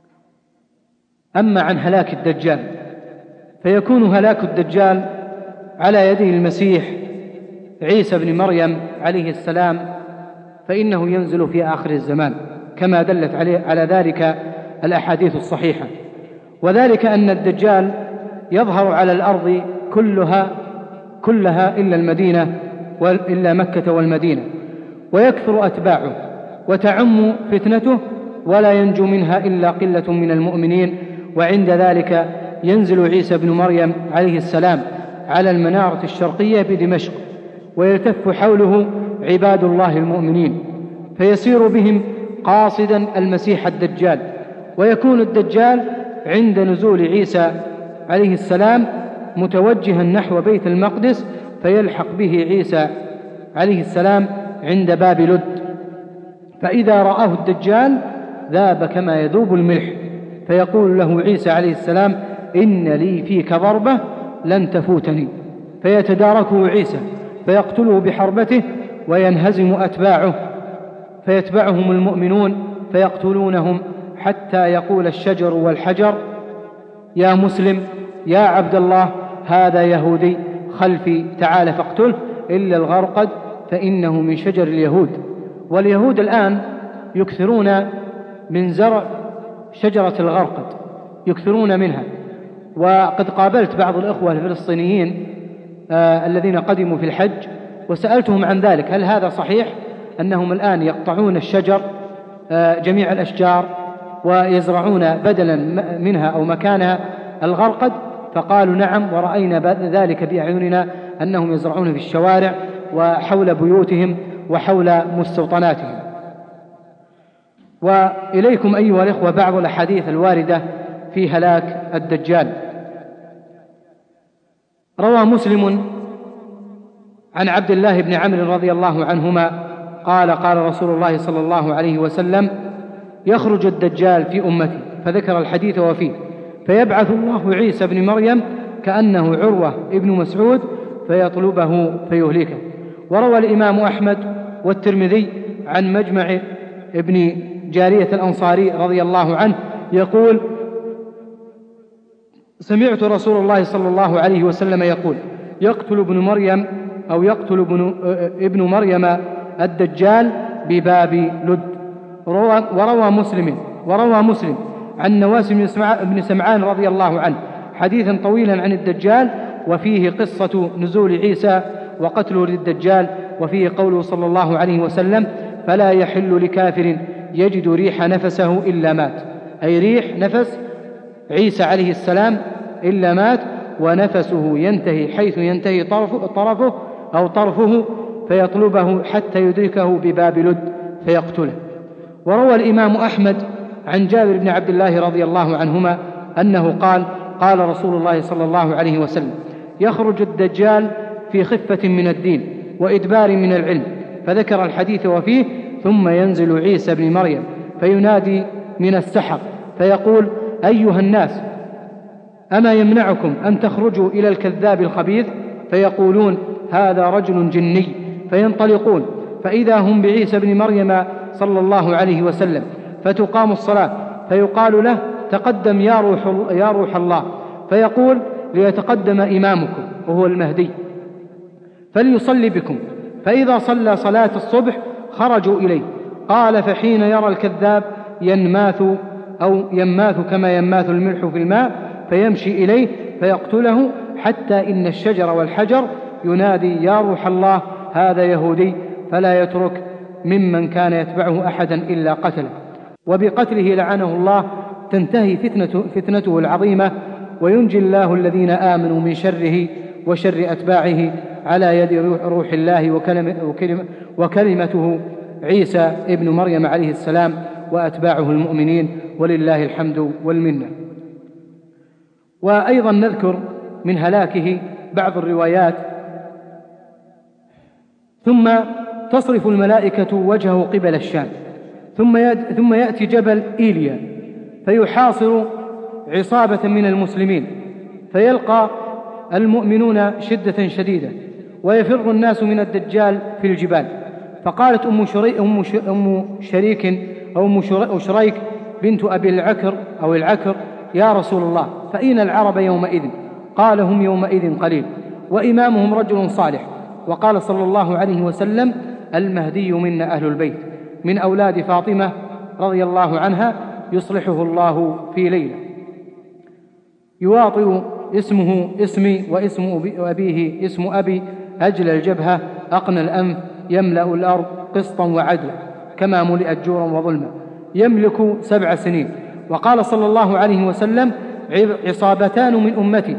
Speaker 3: أما عن هلاك الدجال فيكون هلاك الدجال على يده المسيح عيسى بن مريم عليه السلام فإنه ينزل في آخر الزمان، كما دلت عليه على ذلك الأحاديث الصحيحة. وذلك أن الدجال يظهر على الأرض كلها كلها إلا المدينة إلا مكة والمدينة، ويكثر أتباعه وتعم فتنته ولا ينجو منها إلا قلة من المؤمنين. وعند ذلك ينزل عيسى بن مريم عليه السلام على المنارة الشرقية بدمشق، ويلتف حوله عباد الله المؤمنين، فيسير بهم قاصدا المسيح الدجال، ويكون الدجال عند نزول عيسى عليه السلام متوجها نحو بيت المقدس، فيلحق به عيسى عليه السلام عند باب لد، فإذا رآه الدجال ذاب كما يذوب الملح، فيقول له عيسى عليه السلام: إن لي فيك ضربة لن تفوتني، فيتداركه عيسى فيقتله بحربته، وينهزم أتباعه فيتبعهم المؤمنون فيقتلونهم، حتى يقول الشجر والحجر: يا مسلم يا عبد الله، هذا يهودي خلفي، تعال فاقتله، إلا الغرقد فإنه من شجر اليهود. واليهود الآن يكثرون من زرع شجرة الغرقد، يكثرون منها. وقد قابلت بعض الأخوة الفلسطينيين آه الذين قدموا في الحج وسألتهم عن ذلك، هل هذا صحيح أنهم الآن يقطعون الشجر آه جميع الأشجار ويزرعون بدلا منها أو مكانها الغرقد؟ فقالوا: نعم، ورأينا ذلك بأعيننا، أنهم يزرعون في الشوارع وحول بيوتهم وحول مستوطناتهم. وإليكم أيها الإخوة بعض الأحاديث الواردة في هلاك الدجال. روى مسلم عن عبد الله بن عمرو رضي الله عنهما قال: قال رسول الله صلى الله عليه وسلم: يخرج الدجال في أمتي، فذكر الحديث وفيه: فيبعث الله عيسى بن مريم كأنه عروة ابن مسعود فيطلبه فيهلكه. وروى الإمام أحمد والترمذي عن مجمع ابن جارية الأنصاري رضي الله عنه يقول: سمعت رسول الله صلى الله عليه وسلم يقول: يقتل ابن مريم أو يقتل ابن, ابن مريم الدجال بباب لد. وروى مسلم وروى مسلم عن نواس بن سمعان رضي الله عنه حديثا طويلا عن الدجال، وفيه قصة نزول عيسى وقتله للدجال، وفيه قوله صلى الله عليه وسلم: فلا يحل لكافر يجد ريح نفسه إلا مات، أي ريح نفس عيسى عليه السلام إلا مات، ونفسه ينتهي حيث ينتهي طرفه أو طرفه، فيطلبه حتى يدركه بباب لد فيقتله. وروى الإمام أحمد عن جابر بن عبد الله رضي الله عنهما أنه قال: قال رسول الله صلى الله عليه وسلم: يخرج الدجال في خفة من الدين وإدبار من العلم، فذكر الحديث وفيه: ثم ينزل عيسى بن مريم فينادي من السحر فيقول: أيها الناس، أما يمنعكم أن تخرجوا إلى الكذاب الخبيث؟ فيقولون: هذا رجل جني، فينطلقون فإذا هم بعيسى بن مريم صلى الله عليه وسلم، فتقام الصلاة فيقال له: تقدم يا روح, يا روح الله، فيقول: ليتقدم إمامكم وهو المهدي فليصلي بكم، فإذا صلى صلاة الصبح خرجوا إليه. قال: فحين يرى الكذاب ينماث أو يماث كما يماث الملح في الماء، فيمشي إليه فيقتله، حتى إن الشجر والحجر ينادي: يا روح الله، هذا يهودي، فلا يترك ممن كان يتبعه أحدا إلا قتله. وبقتله لعنه الله تنتهي فتنة فتنته العظيمة، وينجي الله الذين آمنوا من شره وشر أتباعه على يد روح الله وكلمة وكلمته عيسى ابن مريم عليه السلام وأتباعه المؤمنين، ولله الحمد والمنة. وأيضا نذكر من هلاكه بعض الروايات: ثم تصرف الملائكة وجهه قبل الشام، ثم يأتي جبل إيليا فيحاصر عصابة من المسلمين، فيلقى المؤمنون شدة شديدة، ويفر الناس من الدجال في الجبال. فقالت أم, شري أم, ش... أم شريك أو أم شريك بنت أبي العكر أو العكر: يا رسول الله، فأين العرب يومئذ؟ قال: هم يومئذ قليل. وإمامهم رجل صالح. وقال صلى الله عليه وسلم: المهدي منا أهل البيت من أولاد فاطمة رضي الله عنها يصلحه الله في ليلة. يواطئ اسمه اسمي واسم أبيه اسم أبي، أجل الجبهة، أقنى الأنف، يملأ الأرض قسطا وعدلا كما ملئت جورا وظلما، يملك سبع سنين. وقال صلى الله عليه وسلم: عصابتان من أمتي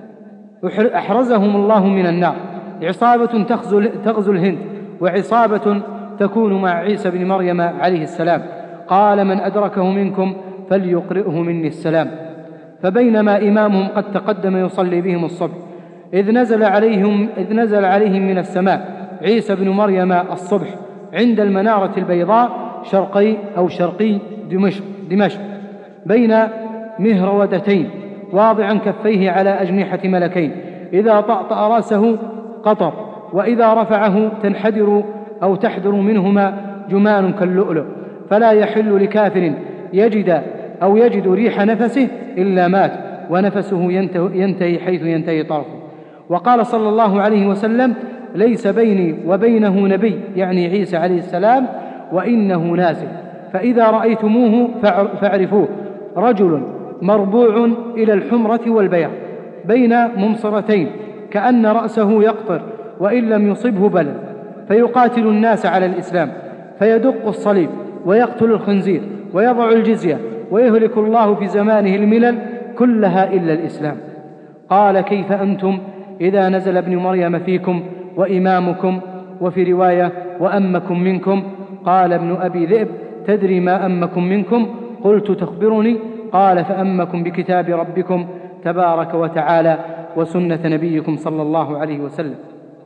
Speaker 3: أحرزهم الله من النار، عصابة تغزو الهند، وعصابة تكون مع عيسى بن مريم عليه السلام. قال: من أدركه منكم فليقرئه مني السلام. فبينما إمامهم قد تقدم يصلي بهم الصبح إذ نزل عليهم, إذ نزل عليهم من السماء عيسى بن مريم الصبح عند المنارة البيضاء شرقي أو شرقي دمشق, دمشق بين مهرودتين، واضعا كفيه على أجنحة ملكين، إذا طأطأ رأسه قطر، وإذا رفعه تنحدر أو تحدر منهما جمان كاللؤلؤ، فلا يحل لكافر يجد أو يجد ريح نفسه إلا مات، ونفسه ينتهي حيث ينتهي طرفه. وقال صلى الله عليه وسلم: ليس بيني وبينه نبي، يعني عيسى عليه السلام، وإنه نازل، فإذا رأيتموه فاعرفوه، رجل مربوع إلى الحمرة والبياض بين ممصرتين كأن رأسه يقطر، وإن لم يصبه بلل، فيقاتل الناس على الإسلام، فيدق الصليب ويقتل الخنزير ويضع الجزية، ويهلك الله في زمانه الملل كلها إلا الإسلام. قال: كيف أنتم إذا نزل ابن مريم فيكم وإمامكم، وفي رواية وأمكم منكم؟ قال ابن أبي ذئب: تدري ما أمكم منكم؟ قلت: تخبرني؟ قال: فأمكم بكتاب ربكم تبارك وتعالى وسنة نبيكم صلى الله عليه وسلم.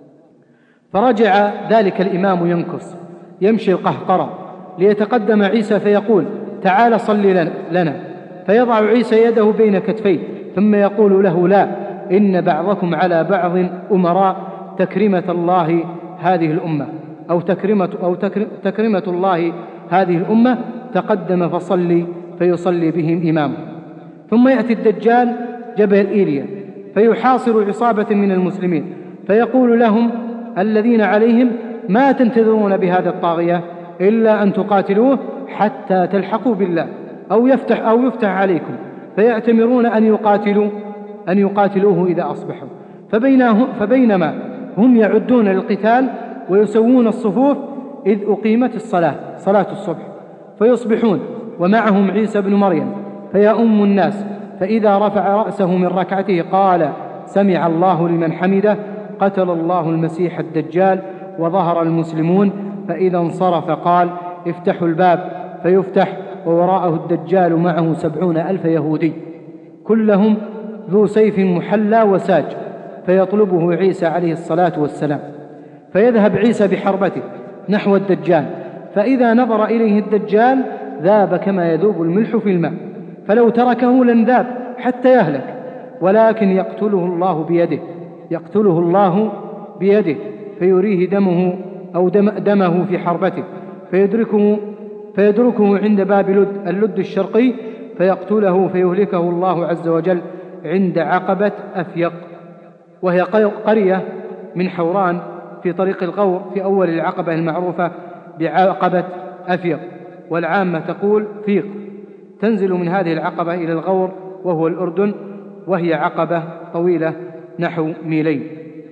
Speaker 3: فرجع ذلك الإمام ينكص يمشي القهقرة ليتقدم عيسى فيقول: تعال صل لنا، فيضع عيسى يده بين كتفيه ثم يقول له: لا، إن بعضكم على بعض أمراء، تكرمة الله هذه الأمة أو تكرمة, أو تكرمة الله هذه الأمة، تقدم فصلي، فيصلي بهم إمامه. ثم يأتي الدجال جبل إيليا فيحاصر عصابة من المسلمين، فيقول لهم الذين عليهم: ما تنتظرون بهذا الطاغية إلا أن تقاتلوه حتى تلحقوا بالله أو يفتح, أو يفتح عليكم، فيأتمرون أن يقاتلوا أن يقاتلوه إذا أصبحوا. فبينما هم يعدون للقتال ويسوون الصفوف إذ أقيمت الصلاة صلاة الصبح، فيصبحون ومعهم عيسى بن مريم فيؤم الناس، فإذا رفع رأسه من ركعته قال: سمع الله لمن حمده، قتل الله المسيح الدجال، وظهر المسلمون. فإذا انصرف قال: افتحوا الباب، فيفتح، ووراءه الدجال معه سبعون ألف يهودي كلهم ذو سيف محلى وساج، فيطلبه عيسى عليه الصلاة والسلام، فيذهب عيسى بحربته نحو الدجال، فإذا نظر إليه الدجال ذاب كما يذوب الملح في الماء، فلو تركه لن ذاب حتى يهلك، ولكن يقتله الله بيده يقتله الله بيده فيريه دمه أو دم دمه في حربته، فيدركه, فيدركه عند باب لد اللد الشرقي، فيقتله فيهلكه الله عز وجل عند عقبة أفيق، وهي قرية من حوران في طريق الغور في أول العقبة المعروفة بعقبة أفيق، والعامة تقول فيق. تنزل من هذه العقبة إلى الغور وهو الأردن، وهي عقبة طويلة نحو ميلين.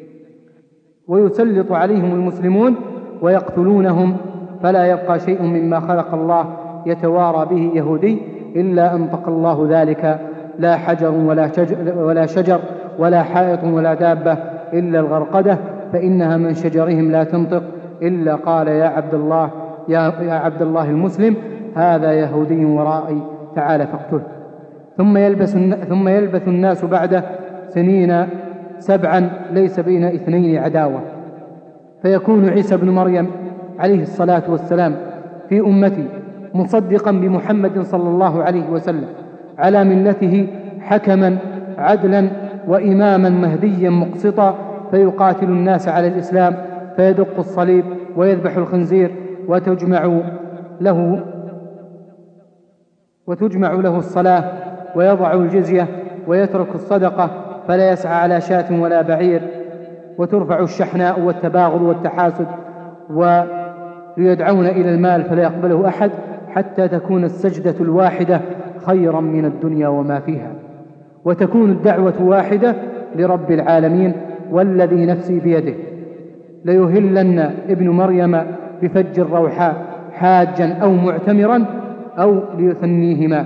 Speaker 3: ويسلط عليهم المسلمون ويقتلونهم، فلا يبقى شيء مما خلق الله يتوارى به يهودي إلا أنطق الله ذلك، لا حجر ولا شجر ولا, شجر ولا حائط ولا دابة إلا الغرقدة، فإنها من شجرهم لا تنطق إلا قال: يا عبد الله يا, يا عبد الله المسلم، هذا يهودي ورائي، تعال فاقتله. ثم يلبس, ثم يلبث الناس بعده سنين سبعا ليس بين اثنين عداوة، فيكون عيسى بن مريم عليه الصلاة والسلام في أمتي مصدقا بمحمد صلى الله عليه وسلم على ملته، حكما عدلا وإماما مهديا مقسطا، فيقاتل الناس على الإسلام، فيدق الصليب ويذبح الخنزير، وتجمع له وتجمع له الصلاة، ويضع الجزية ويترك الصدقة، فلا يسعى على شاة ولا بعير وترفع الشحناء والتباغض والتحاسد، ويدعون إلى المال فلا يقبله أحد، حتى تكون السجدة الواحدة خيرا من الدنيا وما فيها، وتكون الدعوة واحدة لرب العالمين والذي نفسي بيده ليهلن ابن مريم بفج الروحاء حاجا أو معتمرا أو ليثنيهما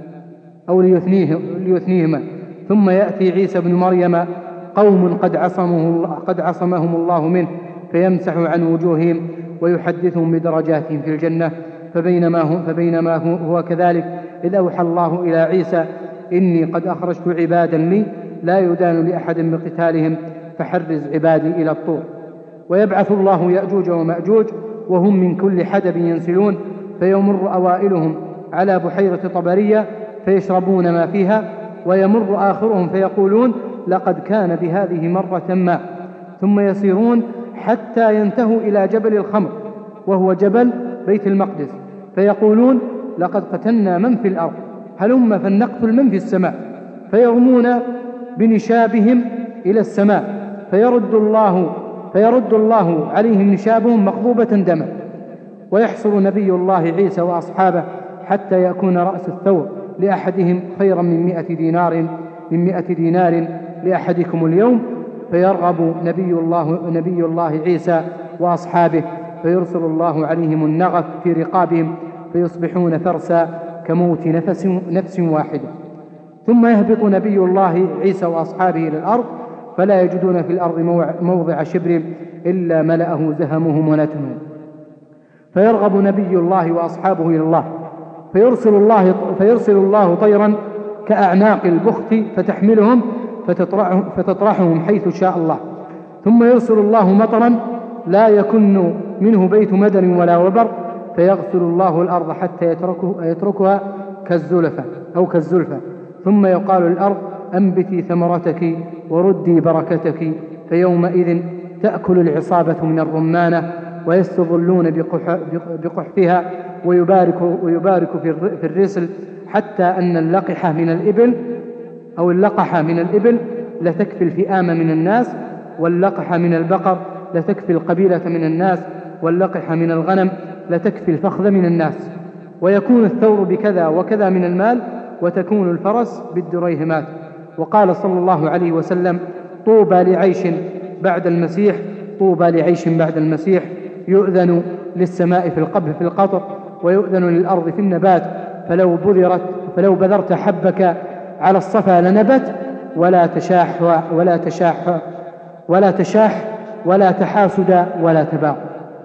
Speaker 3: أو ليثنيه ليثنيهما ثم يأتي عيسى بن مريم قوم قد عصمه قد عصمهم الله منه فيمسح عن وجوههم ويحدثهم بدرجاتهم في الجنة. فبينما هو, فبينما هو كذلك إذ أوحى الله إلى عيسى إني قد أخرجت عبادا لي لا يدان لأحد بقتالهم فحرز عبادي إلى الطور. ويبعث الله يأجوج ومأجوج وهم من كل حدب ينسلون، فيمر أوائلهم على بحيرة طبرية فيشربون ما فيها، ويمر آخرهم فيقولون لقد كان بهذه مرة ما، ثم يسيرون حتى ينتهوا إلى جبل الخمر وهو جبل بيت المقدس، فيقولون لقد قتلنا من في الأرض هلم فلنقتل من في السماء، فيرمون بنشابهم إلى السماء فيرد الله فيرد الله عليهم نشابهم مخضوبة دما. ويحصر نبي الله عيسى وأصحابه حتى يكون رأس الثور لأحدهم خيرا من مئة دينار من مئة دينار لأحدكم اليوم، فيرغب نبي الله, نبي الله عيسى وأصحابه فيرسل الله عليهم النغف في رقابهم فيصبحون فرسا كموت نفس, نفس واحدة. ثم يهبط نبي الله عيسى وأصحابه إلى الأرض فلا يجدون في الأرض موضع شبر إلا ملأه زهمهم ونتنهم، فيرغب نبي الله وأصحابه إلى الله فيرسل الله, فيرسل الله طيرا كأعناق البخت فتحملهم فتطرحهم حيث شاء الله، ثم يرسل الله مطرا لا يكن منه بيت مدر ولا وبر فيغسل الله الأرض حتى يتركه يتركها كالزلفة أو كالزلفة، ثم يقال للأرض أنبتي ثمرتك وردي بركتك، فيومئذ تأكل العصابة من الرمانة ويستظلون بقحفها ويبارك, ويبارك في الرسل، حتى أن اللقحة من الإبل أو اللقحة من الإبل لتكفي الفئام من الناس، واللقحة من البقر لتكفي القبيلة من الناس، واللقحة من الغنم لتكفي الفخذ من الناس. ويكون الثور بكذا وكذا من المال، وتكون الفرس بالدريهمات. وقال صلى الله عليه وسلم طوبى لعيش بعد المسيح طوبى لعيش بعد المسيح، يؤذن للسماء في القبل في القطر ويؤذن للأرض في النبات، فلو بذرت فلو بذرت حبك على الصفا لنبت، ولا تشاح ولا تشاح ولا تشاح ولا تحاسد ولا تباغض.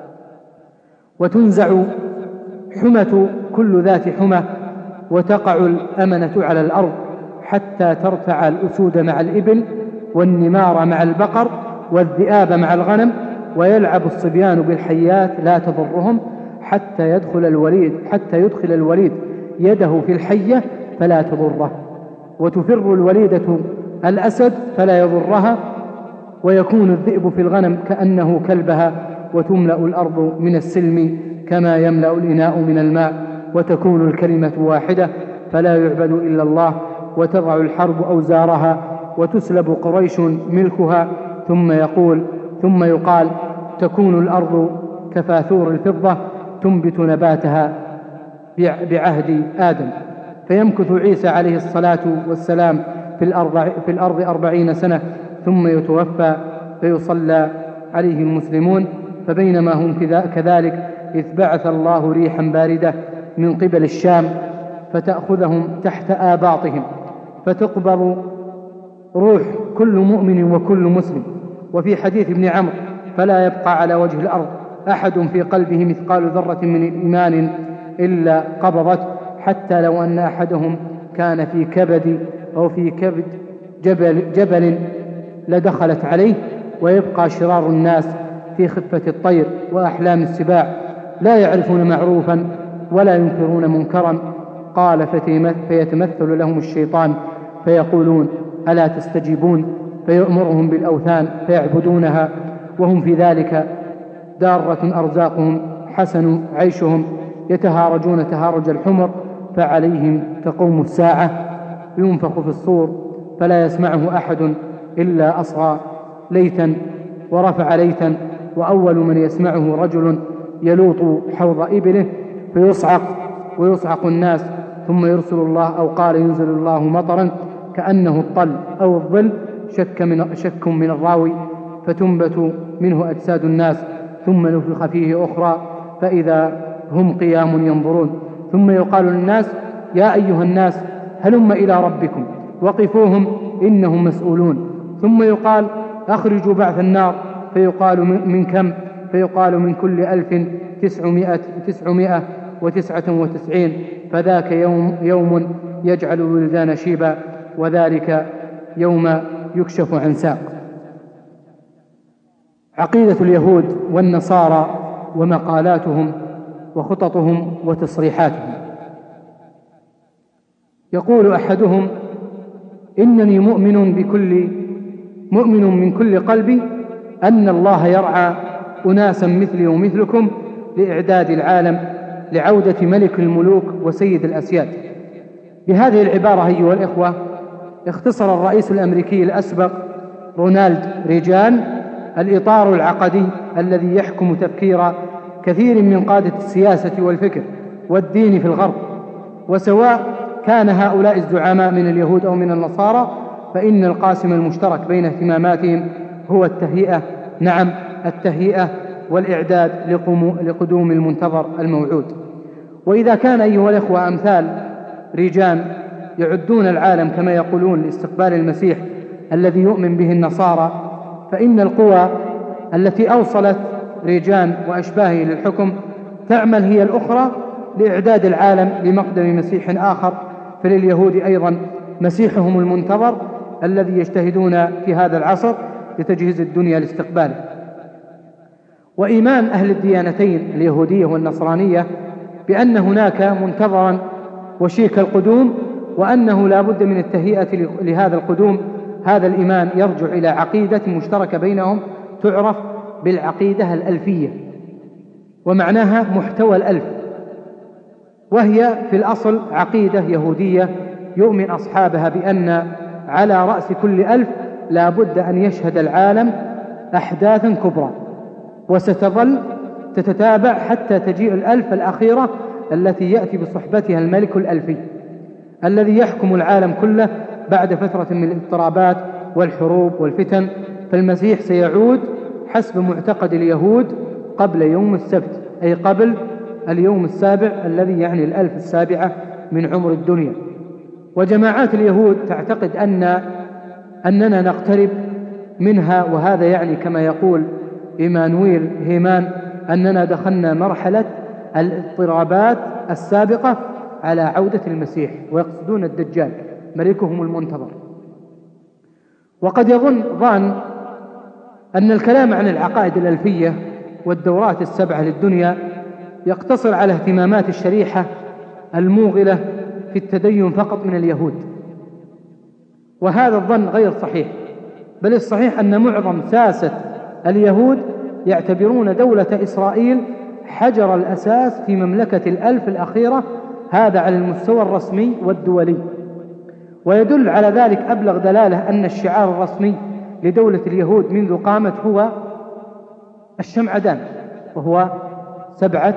Speaker 3: وتنزع حمة كل ذات حمة، وتقع الأمنة على الأرض حتى ترتع الأسود مع الإبل والنمار مع البقر والذئاب مع الغنم، ويلعب الصبيان بالحيات لا تضرهم، حتى يدخل الوليد حتى يدخل الوليد يده في الحية فلا تضره، وتفر الوليدة الأسد فلا يضرها، ويكون الذئب في الغنم كأنه كلبها، وتملأ الأرض من السلم كما يملأ الإناء من الماء، وتكون الكلمة واحدة فلا يعبد إلا الله، وتضع الحرب أوزارها، وتسلب قريش ملكها. ثم يقول ثم يقال تكون الأرض كفاثور الفضة تنبت نباتها بعهد آدم، فيمكث عيسى عليه الصلاة والسلام في الأرض, في الأرض أربعين سنة ثم يتوفى فيصلى عليه المسلمون. فبينما هم كذلك إذ بعث الله ريحا باردة من قبل الشام فتأخذهم تحت آباطهم، فتقبض روح كل مؤمن وكل مسلم. وفي حديث ابن عمرو فلا يبقى على وجه الأرض أحد في قلبه مثقال ذرة من الإيمان إلا قبضت، حتى لو أن أحدهم كان في كبد أو في كبد جبل, جبل لدخلت عليه. ويبقى شرار الناس في خفة الطير وأحلام السباع، لا يعرفون معروفا ولا ينكرون منكرا. قال فيتمثل لهم الشيطان فيقولون ألا تستجيبون، فيأمرهم بالأوثان فيعبدونها، وهم في ذلك دارة أرزاقهم حسن عيشهم، يتهارجون تهارج الحمر، فعليهم تقوم الساعة، ينفخ في الصور فلا يسمعه أحد إلا أصغى ليتا ورفع ليتا، وأول من يسمعه رجل يلوط حوض إبله فيصعق ويصعق الناس، ثم يرسل الله أو قال ينزل الله مطرا كأنه الطل أو الظل، شك من, شك من الراوي، فتنبت منه أجساد الناس، ثم نفخ فيه أخرى فإذا هم قيام ينظرون، ثم يقال للناس يا أيها الناس هلم إلى ربكم وقفوهم إنهم مسؤولون، ثم يقال أخرجوا بعث النار، فيقال من كم؟ فيقال من كل ألف تسعمائة, تسعمائة وتسعة وتسعين، فذاك يوم, يوم يجعل الولدان شيبا، وذلك يوم يكشف عن ساق. عقيدة اليهود والنصارى ومقالاتهم وخططهم وتصريحاتهم. يقول أحدهم إنني مؤمن بكل مؤمن من كل قلبي أن الله يرعى أناسا مثلي ومثلكم لإعداد العالم لعودة ملك الملوك وسيد الأسياد. بهذه العبارة أيها الإخوة اختصر الرئيس الأمريكي الأسبق رونالد ريغان الإطار العقدي الذي يحكم تفكير كثير من قادة السياسة والفكر والدين في الغرب، وسواء كان هؤلاء الزعماء من اليهود أو من النصارى، فإن القاسم المشترك بين اهتماماتهم هو التهيئة، نعم التهيئة والإعداد لقدوم المنتظر الموعود. وإذا كان أيها الإخوة أمثال ريغان يعدون العالم كما يقولون لاستقبال المسيح الذي يؤمن به النصارى، فإن القوى التي أوصلت ريغان وأشباهه للحكم تعمل هي الأخرى لإعداد العالم لمقدم مسيح آخر، فلليهود أيضا مسيحهم المنتظر الذي يجتهدون في هذا العصر لتجهيز الدنيا لاستقباله. وإيمان أهل الديانتين اليهودية والنصرانية بأن هناك منتظرا وشيك القدوم، وأنه لا بد من التهيئة لهذا القدوم، هذا الإيمان يرجع إلى عقيدة مشتركة بينهم تعرف بالعقيدة الألفية، ومعناها محتوى الألف، وهي في الأصل عقيدة يهودية يؤمن أصحابها بأن على رأس كل ألف لا بد أن يشهد العالم أحداثا كبرى، وستظل تتتابع حتى تجيء الألف الأخيرة التي يأتي بصحبتها الملك الألفي الذي يحكم العالم كله بعد فترة من الاضطرابات والحروب والفتن. فالمسيح سيعود حسب معتقد اليهود قبل يوم السبت، أي قبل اليوم السابع الذي يعني الألف السابعة من عمر الدنيا. وجماعات اليهود تعتقد أن أننا نقترب منها، وهذا يعني كما يقول إيمانويل هيمان أننا دخلنا مرحلة الاضطرابات السابقة على عودة المسيح، ويقصدون الدجال ملكهم المنتظر. وقد يظن ظان أن الكلام عن العقائد الألفية والدورات السبعة للدنيا يقتصر على اهتمامات الشريحة الموغلة في التدين فقط من اليهود، وهذا الظن غير صحيح، بل الصحيح أن معظم ساسة اليهود يعتبرون دولة إسرائيل حجر الأساس في مملكة الألف الأخيرة، هذا على المستوى الرسمي والدولي. ويدل على ذلك أبلغ دلالة أن الشعار الرسمي لدولة اليهود منذ قامت هو الشمعدان، وهو سبعة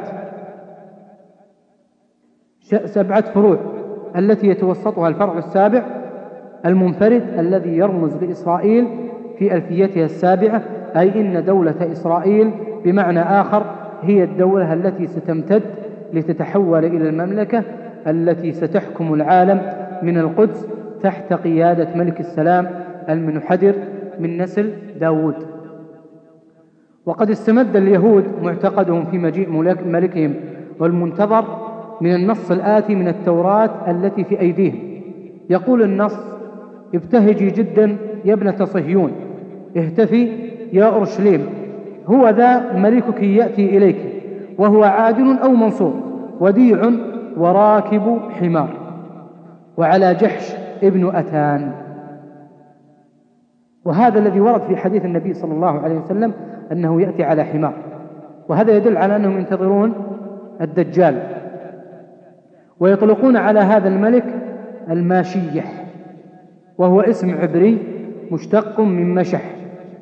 Speaker 3: سبعة فروع التي يتوسطها الفرع السابع المنفرد الذي يرمز لإسرائيل في ألفيتها السابعة، أي إن دولة إسرائيل بمعنى آخر هي الدولة التي ستمتد لتتحول إلى المملكة التي ستحكم العالم من القدس تحت قيادة ملك السلام المنحدر من نسل داود. وقد استمد اليهود معتقدهم في مجيء ملكهم والمنتظر من النص الآتي من التوراة التي في أيديهم. يقول النص: ابتهجي جدا يا ابنة صهيون، اهتفي يا أورشليم، هو ذا ملكك يأتي إليك، وهو عادل أو منصور، وديع وراكب حمار، وعلى جحش ابن أتان. وهذا الذي ورد في حديث النبي صلى الله عليه وسلم أنه يأتي على حمار، وهذا يدل على أنهم ينتظرون الدجال. ويطلقون على هذا الملك الماشيح، وهو اسم عبري مشتق من مشح،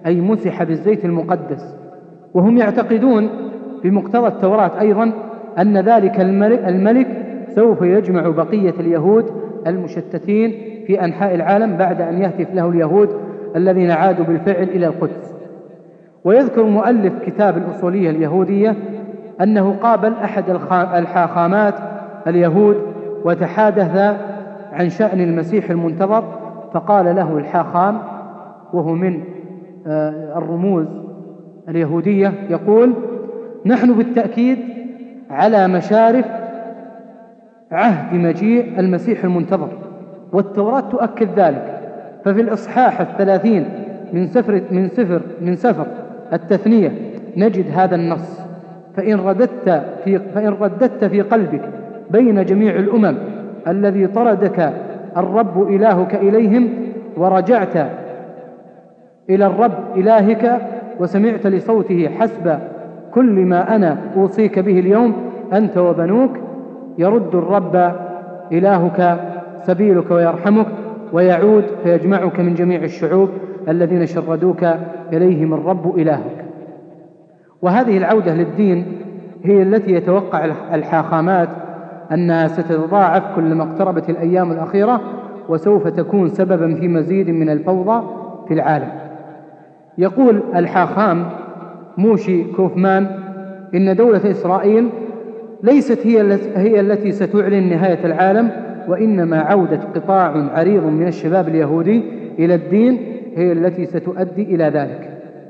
Speaker 3: أي مسح بالزيت المقدس. وهم يعتقدون بمقتضى التوراة أيضا أن ذلك الملك, الملك سوف يجمع بقية اليهود المشتتين في أنحاء العالم بعد أن يهتف له اليهود الذين عادوا بالفعل إلى القدس. ويذكر مؤلف كتاب الأصولية اليهودية أنه قابل أحد الحاخامات اليهود وتحادث عن شأن المسيح المنتظر، فقال له الحاخام وهو من الرموز اليهودية يقول: نحن بالتأكيد على مشارف عهد مجيء المسيح المنتظر، والتوراة تؤكد ذلك. ففي الإصحاح الثلاثين من سفر من سفر من سفر التثنية نجد هذا النص: فإن رددت في فإن رددت في قلبك بين جميع الأمم الذي طردك الرب إلهك إليهم، ورجعت إلى الرب إلهك وسمعت لصوته حسب كل ما أنا أوصيك به اليوم أنت وبنوك، يرد الرب إلهك سبيلك ويرحمك، ويعود فيجمعك من جميع الشعوب الذين شردوك إليهم الرب إلهك. وهذه العودة للدين هي التي يتوقع الحاخامات أنها ستتضاعف كلما اقتربت الأيام الأخيرة، وسوف تكون سببا في مزيد من الفوضى في العالم. يقول الحاخام موشي كوفمان إن دولة إسرائيل ليست هي التي ستعلن نهاية العالم، وإنما عودة قطاع عريض من الشباب اليهودي إلى الدين هي التي ستؤدي إلى ذلك.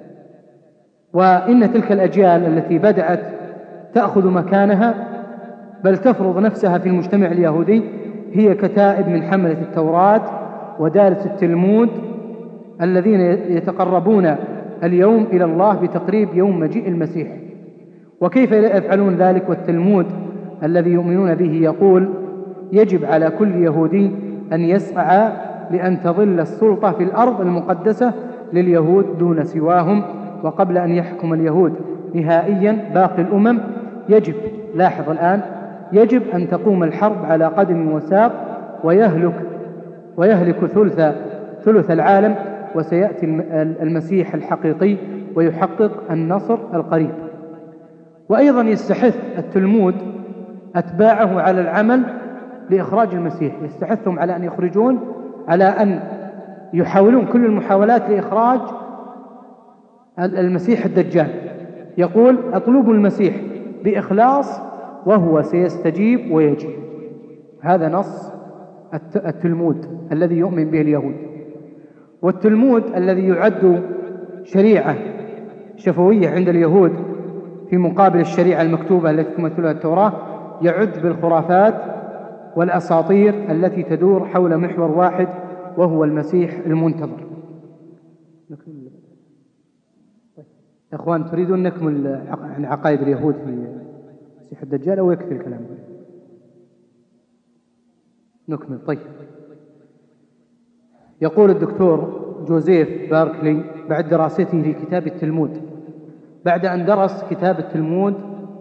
Speaker 3: وإن تلك الأجيال التي بدأت تأخذ مكانها بل تفرض نفسها في المجتمع اليهودي هي كتائب من حملة التوراة ودارس التلمود الذين يتقربون اليوم إلى الله بتقريب يوم مجيء المسيح. وكيف يفعلون ذلك والتلمود الذي يؤمنون به يقول: يجب على كل يهودي أن يسعى لأن تظل السلطة في الأرض المقدسة لليهود دون سواهم، وقبل أن يحكم اليهود نهائيا باقي الأمم يجب، لاحظ الآن، يجب أن تقوم الحرب على قدم وساق ويهلك ويهلك ثلث ثلث العالم، وسيأتي المسيح الحقيقي ويحقق النصر القريب. وأيضا يستحث التلمود أتباعه على العمل لإخراج المسيح، يستحثهم على أن يخرجون، على أن يحاولون كل المحاولات لإخراج المسيح الدجال. يقول: اطلبوا المسيح بإخلاص وهو سيستجيب ويجي. هذا نص التلمود الذي يؤمن به اليهود. والتلمود الذي يعد شريعة شفوية عند اليهود في مقابل الشريعة المكتوبة التي تمثلها التوراة، يعد بالخرافات والأساطير التي تدور حول محور واحد وهو المسيح المنتظر. يا أخوان، تريدون نكمل عن عقائد اليهود في المسيح الدجال أو يكفي الكلام؟ نكمل. طيب. يقول الدكتور جوزيف باركلي بعد دراسته لكتاب التلمود، بعد أن درس كتاب التلمود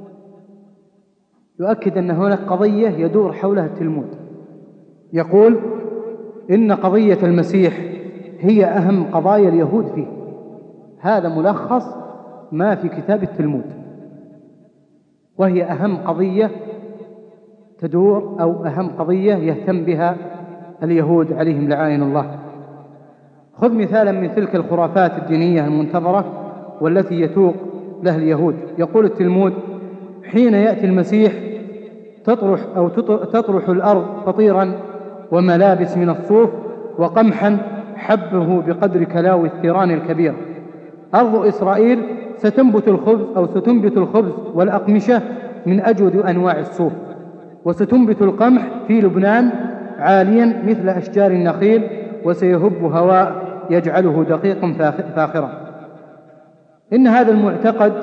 Speaker 3: يؤكد أن هناك قضية يدور حولها التلمود. يقول: إن قضية المسيح هي أهم قضايا اليهود فيه. هذا ملخص ما في كتاب التلمود، وهي أهم قضية تدور أو أهم قضية يهتم بها اليهود عليهم لعائن الله. خذ مثالا من تلك الخرافات الدينية المنتظرة والتي يتوق لها اليهود. يقول التلمود: حين يأتي المسيح تطرح أو تطرح الأرض فطيرا وملابس من الصوف وقمحا حبه بقدر كلاوي الثيران الكبير. أرض إسرائيل ستنبت الخبز أو ستنبت الخبز والأقمشة من أجود أنواع الصوف، وستنبت القمح في لبنان عاليا مثل أشجار النخيل، وسيهب هواء يجعله دقيقا فاخرا. إن هذا المعتقد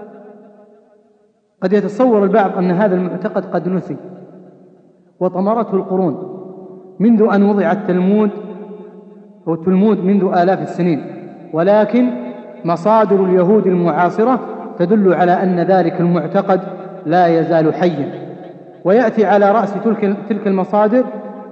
Speaker 3: قد يتصور البعض أن هذا المعتقد قد نسي وطمرته القرون منذ أن وضع التلمود أو التلمود منذ آلاف السنين، ولكن مصادر اليهود المعاصرة تدل على أن ذلك المعتقد لا يزال حيا. ويأتي على رأس تلك المصادر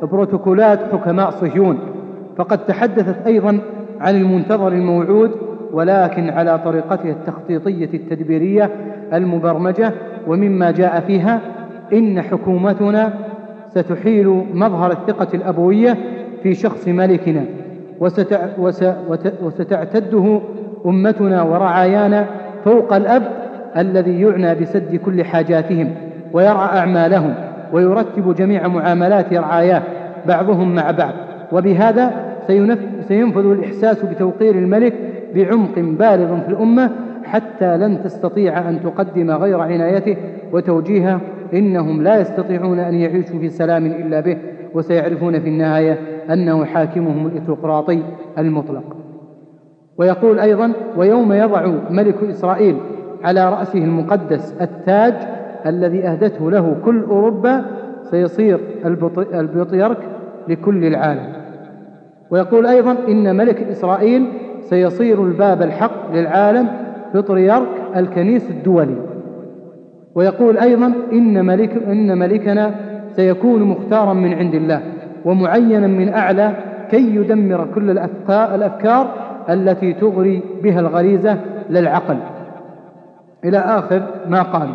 Speaker 3: بروتوكولات حكماء صهيون، فقد تحدثت أيضا عن المنتظر الموعود ولكن على طريقتها التخطيطية التدبيرية المبرمجة. ومما جاء فيها: إن حكومتنا ستحيل مظهر الثقة الأبوية في شخص ملكنا، وستع وستعتده أمتنا ورعايانا فوق الأب الذي يعنى بسد كل حاجاتهم ويرعى أعمالهم ويرتب جميع معاملات رعاياه بعضهم مع بعض. وبهذا سينفذ الإحساس بتوقير الملك بعمق بالغ في الأمة حتى لن تستطيع أن تقدم غير عنايته وتوجيهه. إنهم لا يستطيعون أن يعيشوا في سلام إلا به، وسيعرفون في النهاية أنه حاكمهم الإثيوقراطي المطلق. ويقول أيضا: ويوم يضع ملك إسرائيل على رأسه المقدس التاج الذي أهدته له كل أوروبا سيصير البطريرك لكل العالم. ويقول أيضا: إن ملك إسرائيل سيصير الباب الحق للعالم بطريرك الكنيس الدولي. ويقول أيضا: إن, ملك إن ملكنا سيكون مختارا من عند الله ومعينا من أعلى كي يدمر كل الأفكار التي تغري بها الغريزة للعقل، إلى آخر ما قال.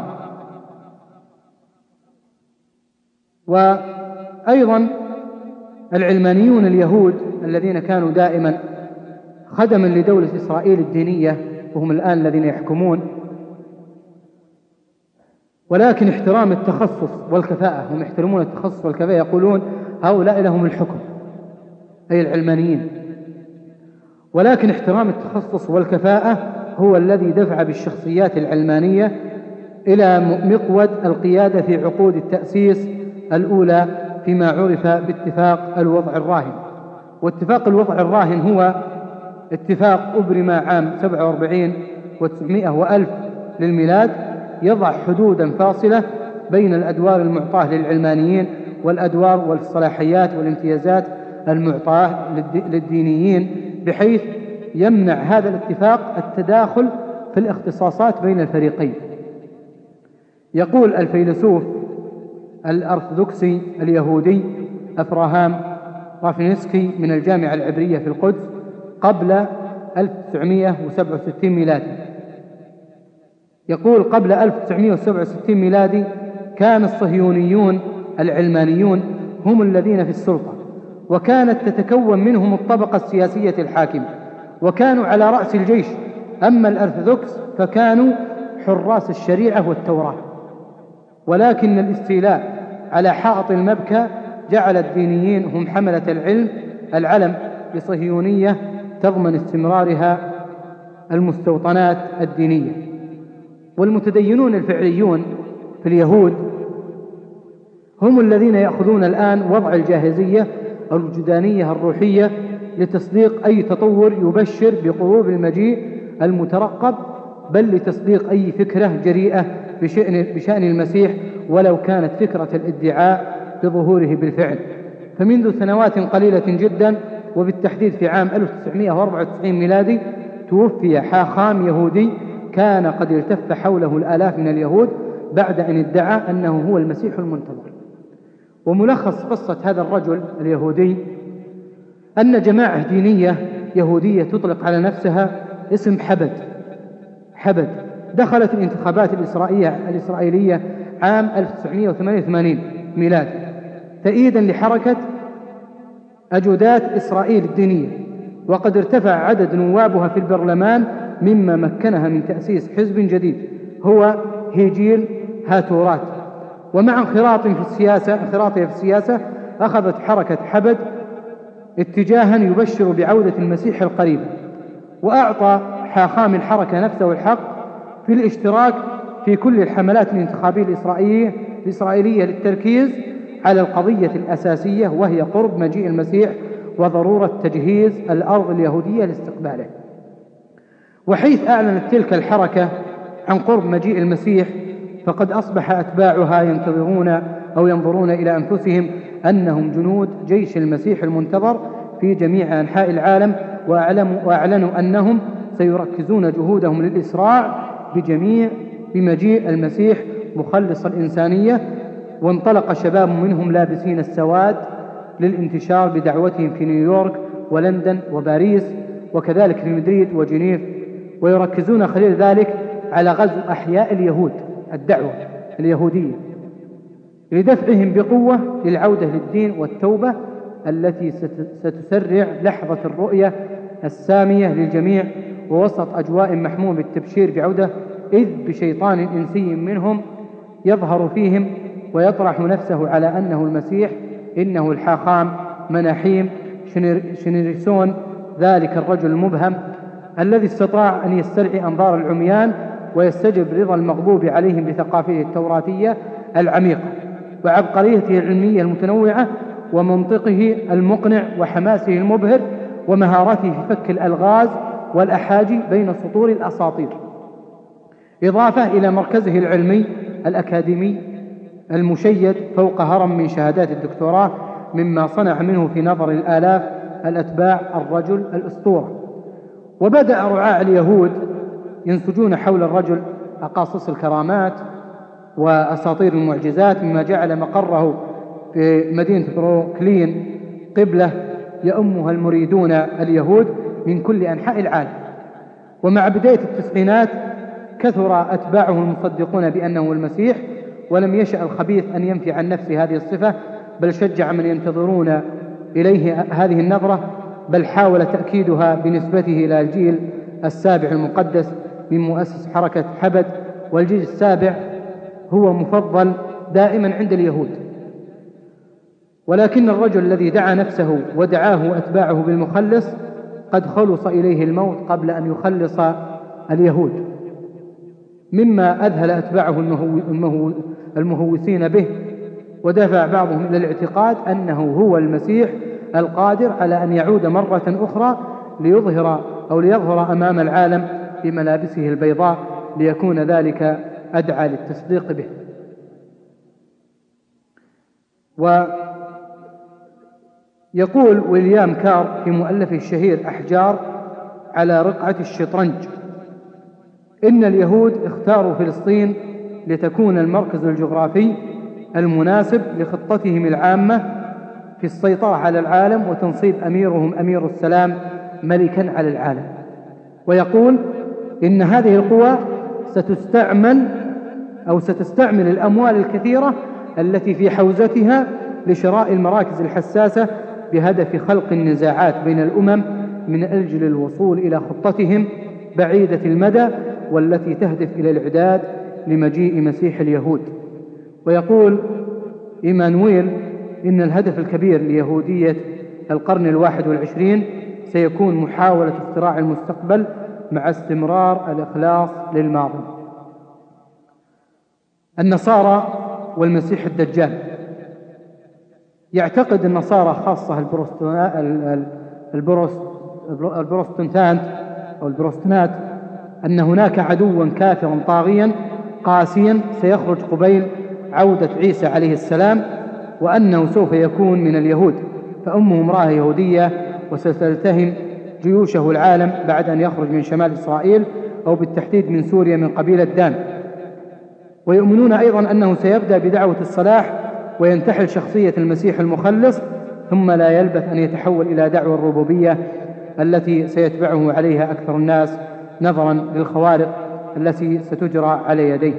Speaker 3: وأيضا العلمانيون اليهود الذين كانوا دائما خدما لدولة إسرائيل الدينية وهم الآن الذين يحكمون، ولكن احترام التخصص والكفاءة، هم يحترمون التخصص والكفاءة، يقولون هؤلاء لهم الحكم أي العلمانيين، ولكن احترام التخصص والكفاءة هو الذي دفع بالشخصيات العلمانية إلى مقود القيادة في عقود التأسيس الأولى فيما عرف باتفاق الوضع الراهن. واتفاق الوضع الراهن هو اتفاق أبرم عام سبعة وأربعين وتسعمائة وألف للميلاد، يضع حدودا فاصلة بين الأدوار المعطاة للعلمانيين والأدوار والصلاحيات والامتيازات المعطاة للدينيين، بحيث يمنع هذا الاتفاق التداخل في الاختصاصات بين الفريقين. يقول الفيلسوف الأرثوذكسي اليهودي أفراهام رافنسكي من الجامعة العبرية في القدس قبل ألف وتسعمائة وسبعة وستين ميلادي، يقول: قبل ألف وتسعمائة وسبعة وستين ميلادي كان الصهيونيون العلمانيون هم الذين في السلطة، وكانت تتكون منهم الطبقة السياسية الحاكمة، وكانوا على رأس الجيش. أما الأرثوذكس فكانوا حراس الشريعة والتوراة. ولكن الاستيلاء على حائط المبكى جعل الدينيين هم حملة العلم العلم لصهيونية تضمن استمرارها المستوطنات الدينية. والمتدينون الفعليون في اليهود هم الذين يأخذون الآن وضع الجاهزية الوجدانية الروحية لتصديق أي تطور يبشر بقرب المجيء المترقب، بل لتصديق أي فكرة جريئة بشأن, بشأن المسيح ولو كانت فكرة الادعاء بظهوره بالفعل. فمنذ سنوات قليلة جدا، وبالتحديد في عام ألف وتسعمائة وأربعة وتسعين ميلادي، توفي حاخام يهودي كان قد التف حوله الآلاف من اليهود بعد أن ادعى أنه هو المسيح المنتظر. وملخص قصة هذا الرجل اليهودي أن جماعة دينية يهودية تطلق على نفسها اسم حبد حبد دخلت الانتخابات الإسرائيلية, الإسرائيلية عام ألف وتسعمائة وثمانية وثمانين ميلاد تأييدا لحركة أجودات إسرائيل الدينية، وقد ارتفع عدد نوابها في البرلمان مما مكنها من تأسيس حزب جديد هو هيجيل هاتورات. ومع انخراط في السياسة انخراطها في السياسة أخذت حركة حبد اتجاها يبشر بعودة المسيح القريب، وأعطى حاخام الحركة نفسه الحق في الاشتراك في كل الحملات الانتخابية الإسرائيلية, الإسرائيلية للتركيز على القضية الأساسية، وهي قرب مجيء المسيح وضرورة تجهيز الأرض اليهودية لاستقباله. وحيث أعلنت تلك الحركة عن قرب مجيء المسيح، فقد أصبح أتباعها ينتظرون أو ينظرون إلى أنفسهم أنهم جنود جيش المسيح المنتظر في جميع أنحاء العالم، وأعلنوا أنهم سيركزون جهودهم للإسراع بجميع بمجيء المسيح مخلص الإنسانية. وانطلق شباب منهم لابسين السواد للانتشار بدعوتهم في نيويورك ولندن وباريس، وكذلك في مدريد وجنيف ويركزون خلال ذلك على غزو أحياء اليهود، الدعوة اليهودية، لدفعهم بقوة للعودة للدين والتوبة التي ستسرع لحظة الرؤية السامية للجميع ووسط أجواء محموم بالتبشير بعودة، إذ بشيطان إنسي منهم يظهر فيهم ويطرح نفسه على أنه المسيح، إنه الحاخام مناحيم شنرسون، ذلك الرجل المبهم الذي استطاع أن يسترعي أنظار العميان ويستجب رضا المغضوب عليهم بثقافته التوراتية العميقة وعبقريته العلمية المتنوعة ومنطقه المقنع وحماسه المبهر ومهارته في فك الألغاز والأحاجي بين سطور الأساطير، إضافة إلى مركزه العلمي الأكاديمي المشيد فوق هرم من شهادات الدكتوراه، مما صنع منه في نظر الآلاف الأتباع الرجل الأسطورة. وبدأ رعاع اليهود ينسجون حول الرجل أقاصص الكرامات وأساطير المعجزات، مما جعل مقره في مدينة بروكلين قبلة يؤمها المريدون اليهود من كل أنحاء العالم. ومع بداية التسعينات كثر أتباعه المصدقون بأنه المسيح، ولم يشأ الخبيث أن ينفي عن نفسه هذه الصفة، بل شجع من ينتظرون إليه هذه النظرة، بل حاول تأكيدها بنسبته إلى الجيل السابع المقدس من مؤسس حركة حبد، والجيل السابع هو مفضل دائما عند اليهود. ولكن الرجل الذي دعا نفسه ودعاه أتباعه بالمخلص قد خلص إليه الموت قبل أن يخلص اليهود، مما أذهل أتباعه المهو المهوسين به، ودفع بعضهم إلى الاعتقاد أنه هو المسيح القادر على أن يعود مرة أخرى ليظهر أو ليظهر أمام العالم بملابسه البيضاء، ليكون ذلك أدعى للتصديق به. ويقول ويليام كار في مؤلفه الشهير أحجار على رقعة الشطرنج إن اليهود اختاروا فلسطين لتكون المركز الجغرافي المناسب لخطتهم العامة في السيطرة على العالم وتنصيب أميرهم أمير السلام ملكا على العالم. ويقول إن هذه القوى ستستعمل أو ستستعمل الأموال الكثيرة التي في حوزتها لشراء المراكز الحساسة بهدف خلق النزاعات بين الأمم من أجل الوصول إلى خطتهم بعيدة المدى والتي تهدف إلى الإعداد لمجيء مسيح اليهود. ويقول إيمانويل إن الهدف الكبير ليهودية القرن الواحد والعشرين سيكون محاولة اختراع المستقبل مع استمرار الإخلاص للماضي. النصارى والمسيح الدجال. يعتقد النصارى خاصة البروستانت أو البروستانات أن هناك عدوا كافرا طاغيا قاسيا سيخرج قبيل عودة عيسى عليه السلام، وأنه سوف يكون من اليهود، فأمه امرأة يهودية وستلتهم جيوشه العالم بعد أن يخرج من شمال إسرائيل أو بالتحديد من سوريا من قبيلة دان. ويؤمنون أيضا أنه سيبدأ بدعوة الصلاح وينتحل شخصية المسيح المخلص، ثم لا يلبث أن يتحول إلى دعوة الربوبية التي سيتبعه عليها أكثر الناس نظرا للخوارق التي ستجرى على يديه.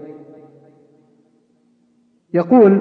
Speaker 3: يقول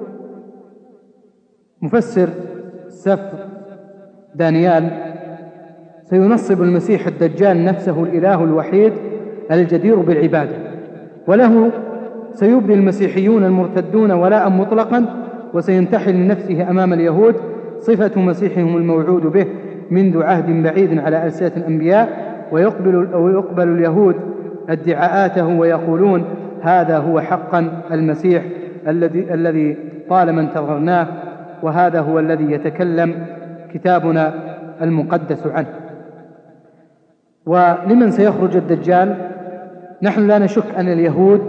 Speaker 3: مفسر سفر دانيال سينصب المسيح الدجال نفسه الإله الوحيد الجدير بالعبادة، وله سيبدي المسيحيون المرتدون ولاء مطلقا، وسينتحل لنفسه أمام اليهود صفة مسيحهم الموعود به منذ عهد بعيد على ألسنة الأنبياء، ويقبل, أو يقبل اليهود ادعاءاته ويقولون هذا هو حقا المسيح الذي الذي طالما انتظرناه، وهذا هو الذي يتكلم كتابنا المقدس عنه. ولمن سيخرج الدجال؟ نحن لا نشك أن اليهود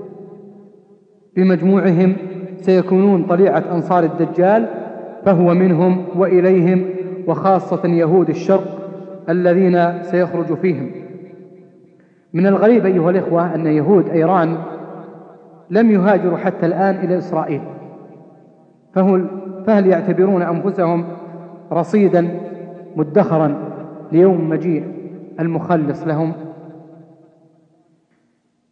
Speaker 3: بمجموعهم سيكونون طليعة أنصار الدجال، فهو منهم وإليهم، وخاصة يهود الشرق الذين سيخرج فيهم. من الغريب أيها الإخوة أن يهود إيران لم يهاجروا حتى الآن إلى إسرائيل، فهل يعتبرون أنفسهم رصيدا مدخرا ليوم مجيء المخلص لهم؟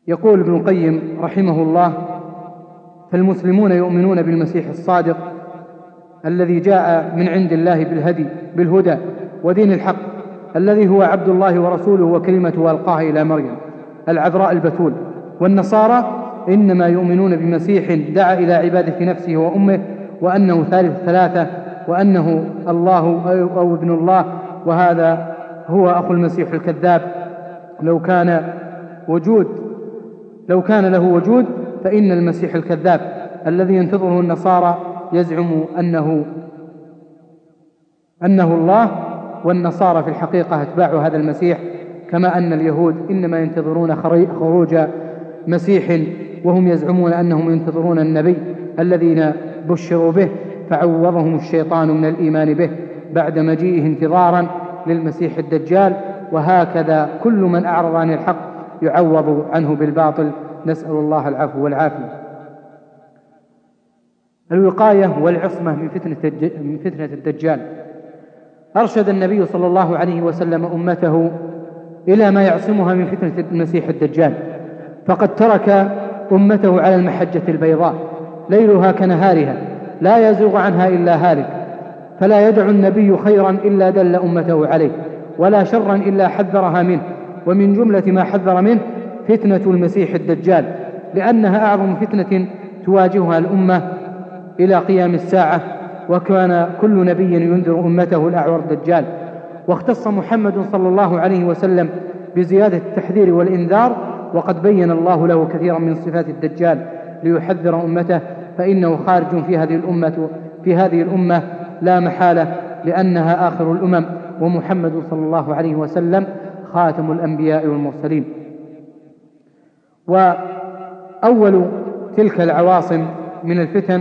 Speaker 3: يقول ابن القيم رحمه الله: فالمسلمون يؤمنون بالمسيح الصادق الذي جاء من عند الله بالهدي بالهدى ودين الحق، الذي هو عبد الله ورسوله وكلمته ألقاها إلى مريم العذراء البتول. والنصارى إنما يؤمنون بمسيح دعا إلى عبادة نفسه وأمه، وأنه ثالث ثلاثة، وأنه الله أو ابن الله، وهذا هو أخو المسيح الكذاب. لو كان وجود لو كان له وجود فإن المسيح الكذاب الذي ينتظره النصارى يزعم أنه أنه الله، والنصارى في الحقيقة أتباع هذا المسيح، كما أن اليهود إنما ينتظرون خروج مسيح، وهم يزعمون أنهم ينتظرون النبي الذين بشروا به، فعوضهم الشيطان من الإيمان به بعد مجيئه انتظارا للمسيح الدجال. وهكذا كل من أعرض عن الحق يعوض عنه بالباطل، نسأل الله العفو والعافية. الوقاية والعصمة من فتنة من فتنة الدجال. أرشد النبي صلى الله عليه وسلم أمته إلى ما يعصمها من فتنة المسيح الدجال، فقد ترك أمته على المحجة البيضاء ليلها كنهارها لا يزوغ عنها إلا هالك، فلا يدع النبي خيرا إلا دل أمته عليه، ولا شرا إلا حذرها منه. ومن جملة ما حذر منه فتنة المسيح الدجال، لأنها أعظم فتنة تواجهها الأمة إلى قيام الساعة، وكان كل نبي ينذر أمته الأعور الدجال. واختص محمد صلى الله عليه وسلم بزيادة التحذير والإنذار، وقد بين الله له كثيرا من صفات الدجال ليحذر أمته، فإنه خارج في هذه الأمة في هذه الأمة لا محالة، لأنها آخر الأمم، ومحمد صلى الله عليه وسلم خاتم الأنبياء والمرسلين. وأول تلك العواصم من الفتن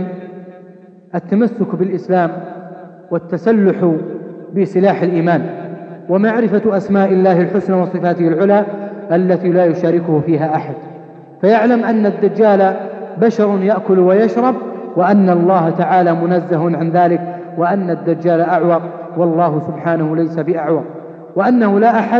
Speaker 3: التمسك بالإسلام والتسلح بسلاح الإيمان، ومعرفة أسماء الله الحسنى وصفاته العلى التي لا يشاركه فيها أحد، فيعلم أن الدجال بشر يأكل ويشرب، وأن الله تعالى منزه عن ذلك، وأن الدجال أعور والله سبحانه ليس بأعور، وأنه لا أحد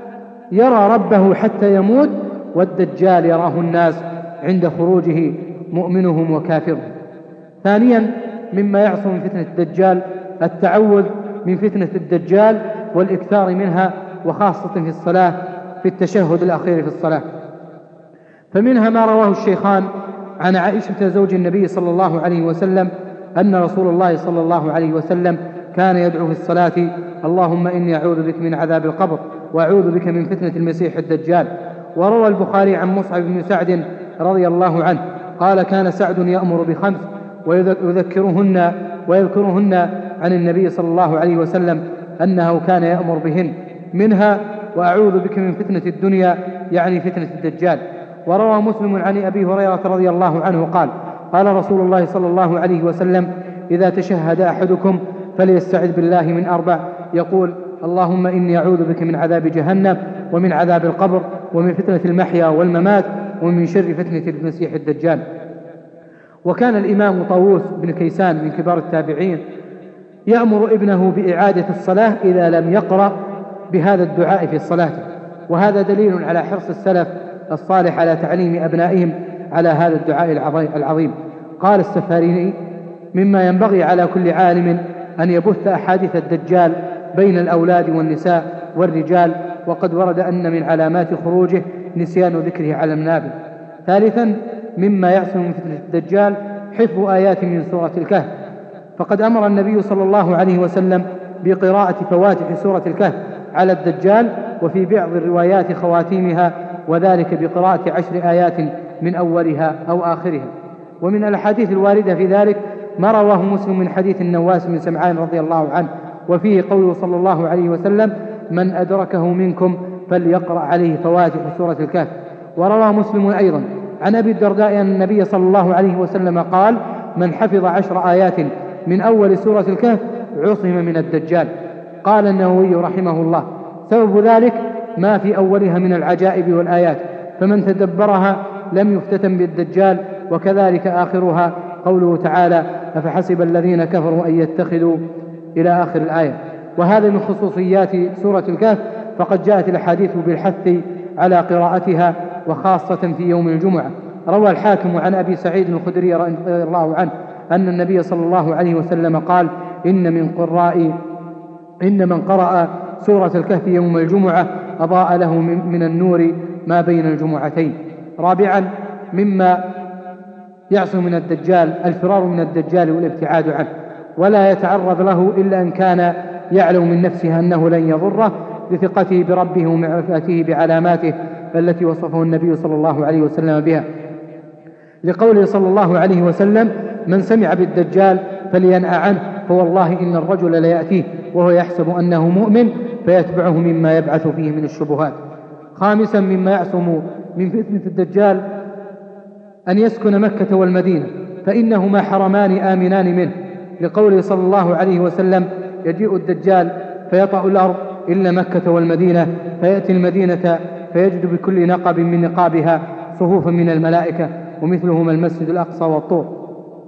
Speaker 3: يرى ربه حتى يموت، والدجال يراه الناس عند خروجه مؤمنهم وكافرهم. ثانيا مما يعصم من فتنة الدجال التعوذ من فتنة الدجال والإكثار منها، وخاصة في الصلاة في التشهد الأخير في الصلاة. فمنها ما رواه الشيخان عن عائشة زوج النبي صلى الله عليه وسلم أن رسول الله صلى الله عليه وسلم كان يدعو في الصلاة: اللهم إني أعوذ بك من عذاب القبر، وأعوذ بك من فتنة المسيح الدجال. وروى البخاري عن مصعب بن سعد رضي الله عنه قال: كان سعد يأمر بخمس ويذكرهن ويذكرهن عن النبي صلى الله عليه وسلم أنه كان يأمر بهن، منها وأعوذ بك من فتنة الدنيا، يعني فتنة الدجال. وروى مسلم عن أبي هريرة رضي الله عنه قال: قال رسول الله صلى الله عليه وسلم: إذا تشهد أحدكم فليستعذ بالله من أربع، يقول: اللهم إني أعوذ بك من عذاب جهنم، ومن عذاب القبر، ومن فتنة المحيا والممات، ومن شر فتنة المسيح الدجال. وكان الإمام طاووس بن كيسان من كبار التابعين يأمر ابنه بإعادة الصلاة إذا لم يقرأ بهذا الدعاء في صلاته، وهذا دليل على حرص السلف الصالح على تعليم أبنائهم على هذا الدعاء العظيم. قال السفاريني: مما ينبغي على كل عالم أن يبث أحاديث الدجال بين الأولاد والنساء والرجال، وقد ورد أن من علامات خروجه نسيان ذكره على المنابر. ثالثا مما يعصم من فتنة الدجال حفظ آيات من سورة الكهف، فقد أمر النبي صلى الله عليه وسلم بقراءة فواتح سورة الكهف على الدجال، وفي بعض الروايات خواتيمها، وذلك بقراءة عشر آيات من أولها أو آخرها. ومن الأحاديث الواردة في ذلك ما رواه مسلم من حديث النواس بن سمعان رضي الله عنه، وفيه قوله صلى الله عليه وسلم: من أدركه منكم فليقرأ عليه فواتح سورة الكهف. وروى مسلم أيضا عن أبي الدرداء أن النبي صلى الله عليه وسلم قال: من حفظ عشر آيات من أول سورة الكهف عصم من الدجال. قال النووي رحمه الله: سبب ذلك ما في أولها من العجائب والآيات، فمن تدبرها لم يفتتن بالدجال. وكذلك آخرها قوله تعالى: أفحسب الذين كفروا أن يتخذوا، إلى آخر الآية. وهذا من خصوصيات سورة الكهف، فقد جاءت الأحاديث بالحث على قراءتها، وخاصة في يوم الجمعة. روى الحاكم عن أبي سعيد الخدري رضي الله عنه أن النبي صلى الله عليه وسلم قال: إن من قراء إن من قرأ سورة الكهف يوم الجمعة أضاء له من النور ما بين الجمعتين. رابعا، مما يعصم من الدجال الفرار من الدجال والابتعاد عنه، ولا يتعرض له إلا أن كان يعلم من نفسه أنه لن يضره، لثقته بربه ومعرفته بعلاماته التي وصفه النبي صلى الله عليه وسلم بها، لقوله صلى الله عليه وسلم: من سمع بالدجال فلينأ عنه، فوالله إن الرجل ليأتيه وهو يحسب أنه مؤمن فيتبعه مما يبعث فيه من الشبهات. خامسا، مما يعصم من فتنة الدجال أن يسكن مكة والمدينة، فإنهما حرمان آمنان منه، لقوله صلى الله عليه وسلم: يجيء الدجال فيطأ الأرض إلا مكة والمدينة، فيأتي المدينة فيجد بكل نقب من نقابها صفوفا من الملائكة، ومثلهما المسجد الأقصى والطور.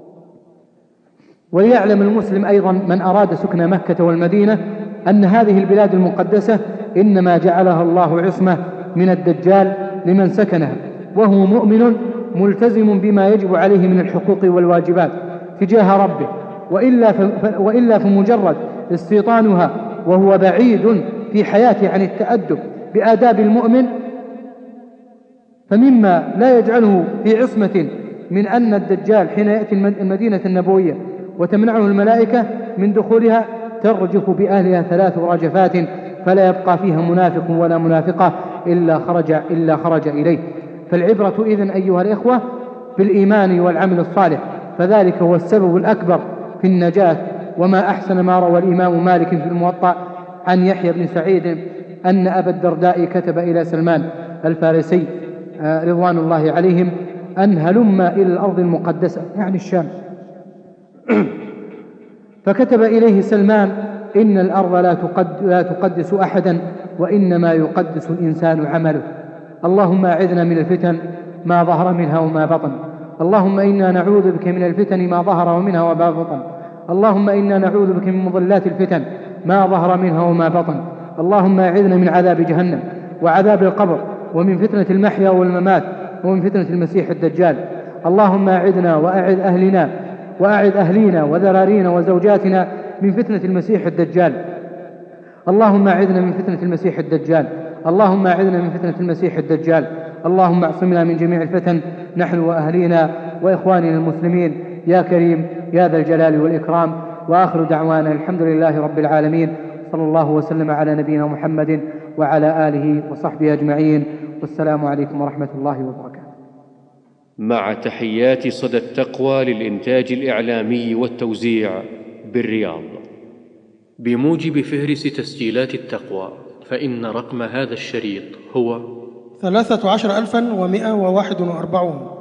Speaker 3: وليعلم المسلم أيضا من أراد سكن مكة والمدينة أن هذه البلاد المقدسة إنما جعلها الله عصمة من الدجال لمن سكنها وهو مؤمن ملتزم بما يجب عليه من الحقوق والواجبات تجاه ربه، وإلا, وإلا فمجرد استيطانها وهو بعيد في حياته عن التأدب بآداب المؤمن، فمما لا يجعله في عصمة من أن الدجال حين يأتي المدينة النبوية وتمنعه الملائكة من دخولها ترجف بأهلها ثلاث رجفات، فلا يبقى فيها منافق ولا منافقة إلا خرج, إلا خرج إليه. فالعبرة إذن أيها الإخوة بالإيمان والعمل الصالح، فذلك هو السبب الأكبر في النجاة. وما أحسن ما روى الإمام مالك في الموطأ عن يحيى بن سعيد أن أبا الدرداء كتب إلى سلمان الفارسي رضوان الله عليهم أن هلم إلى الأرض المقدسة، يعني الشام، فكتب إليه سلمان: إن الأرض لا, تقد لا تقدس أحدا، وإنما يقدس الإنسان عمله. اللهم أعذنا من الفتن ما ظهر منها وما بطن. اللهم إنا نعوذ بك من الفتن ما ظهر منها وما بطن. اللهم إنا نعوذ بك من مضلات الفتن ما ظهر منها وما بطن. اللهم أعذنا من عذاب جهنم وعذاب القبر ومن فتنة المحيا والممات ومن فتنة المسيح الدجال. اللهم أعذنا وأعذ أهلنا وأعذ أهلينا وذرارينا وزوجاتنا من فتنة المسيح الدجال. اللهم أعذنا من فتنة المسيح الدجال. اللهم أعذنا من فتنة المسيح الدجال. اللهم اعصمنا من جميع الفتن نحن وأهلينا وإخواننا المسلمين يا كريم يا ذا الجلال والإكرام. وآخر دعوانا الحمد لله رب العالمين، صلى الله وسلم على نبينا محمد وعلى آله وصحبه أجمعين، والسلام عليكم ورحمة الله وبركاته.
Speaker 1: مع تحيات صدى التقوى للإنتاج الإعلامي والتوزيع بالرياض. بموجب فهرس تسجيلات التقوى، فإن رقم هذا الشريط هو
Speaker 2: ثلاثة عشر ألفا ومائة وواحد وأربعون.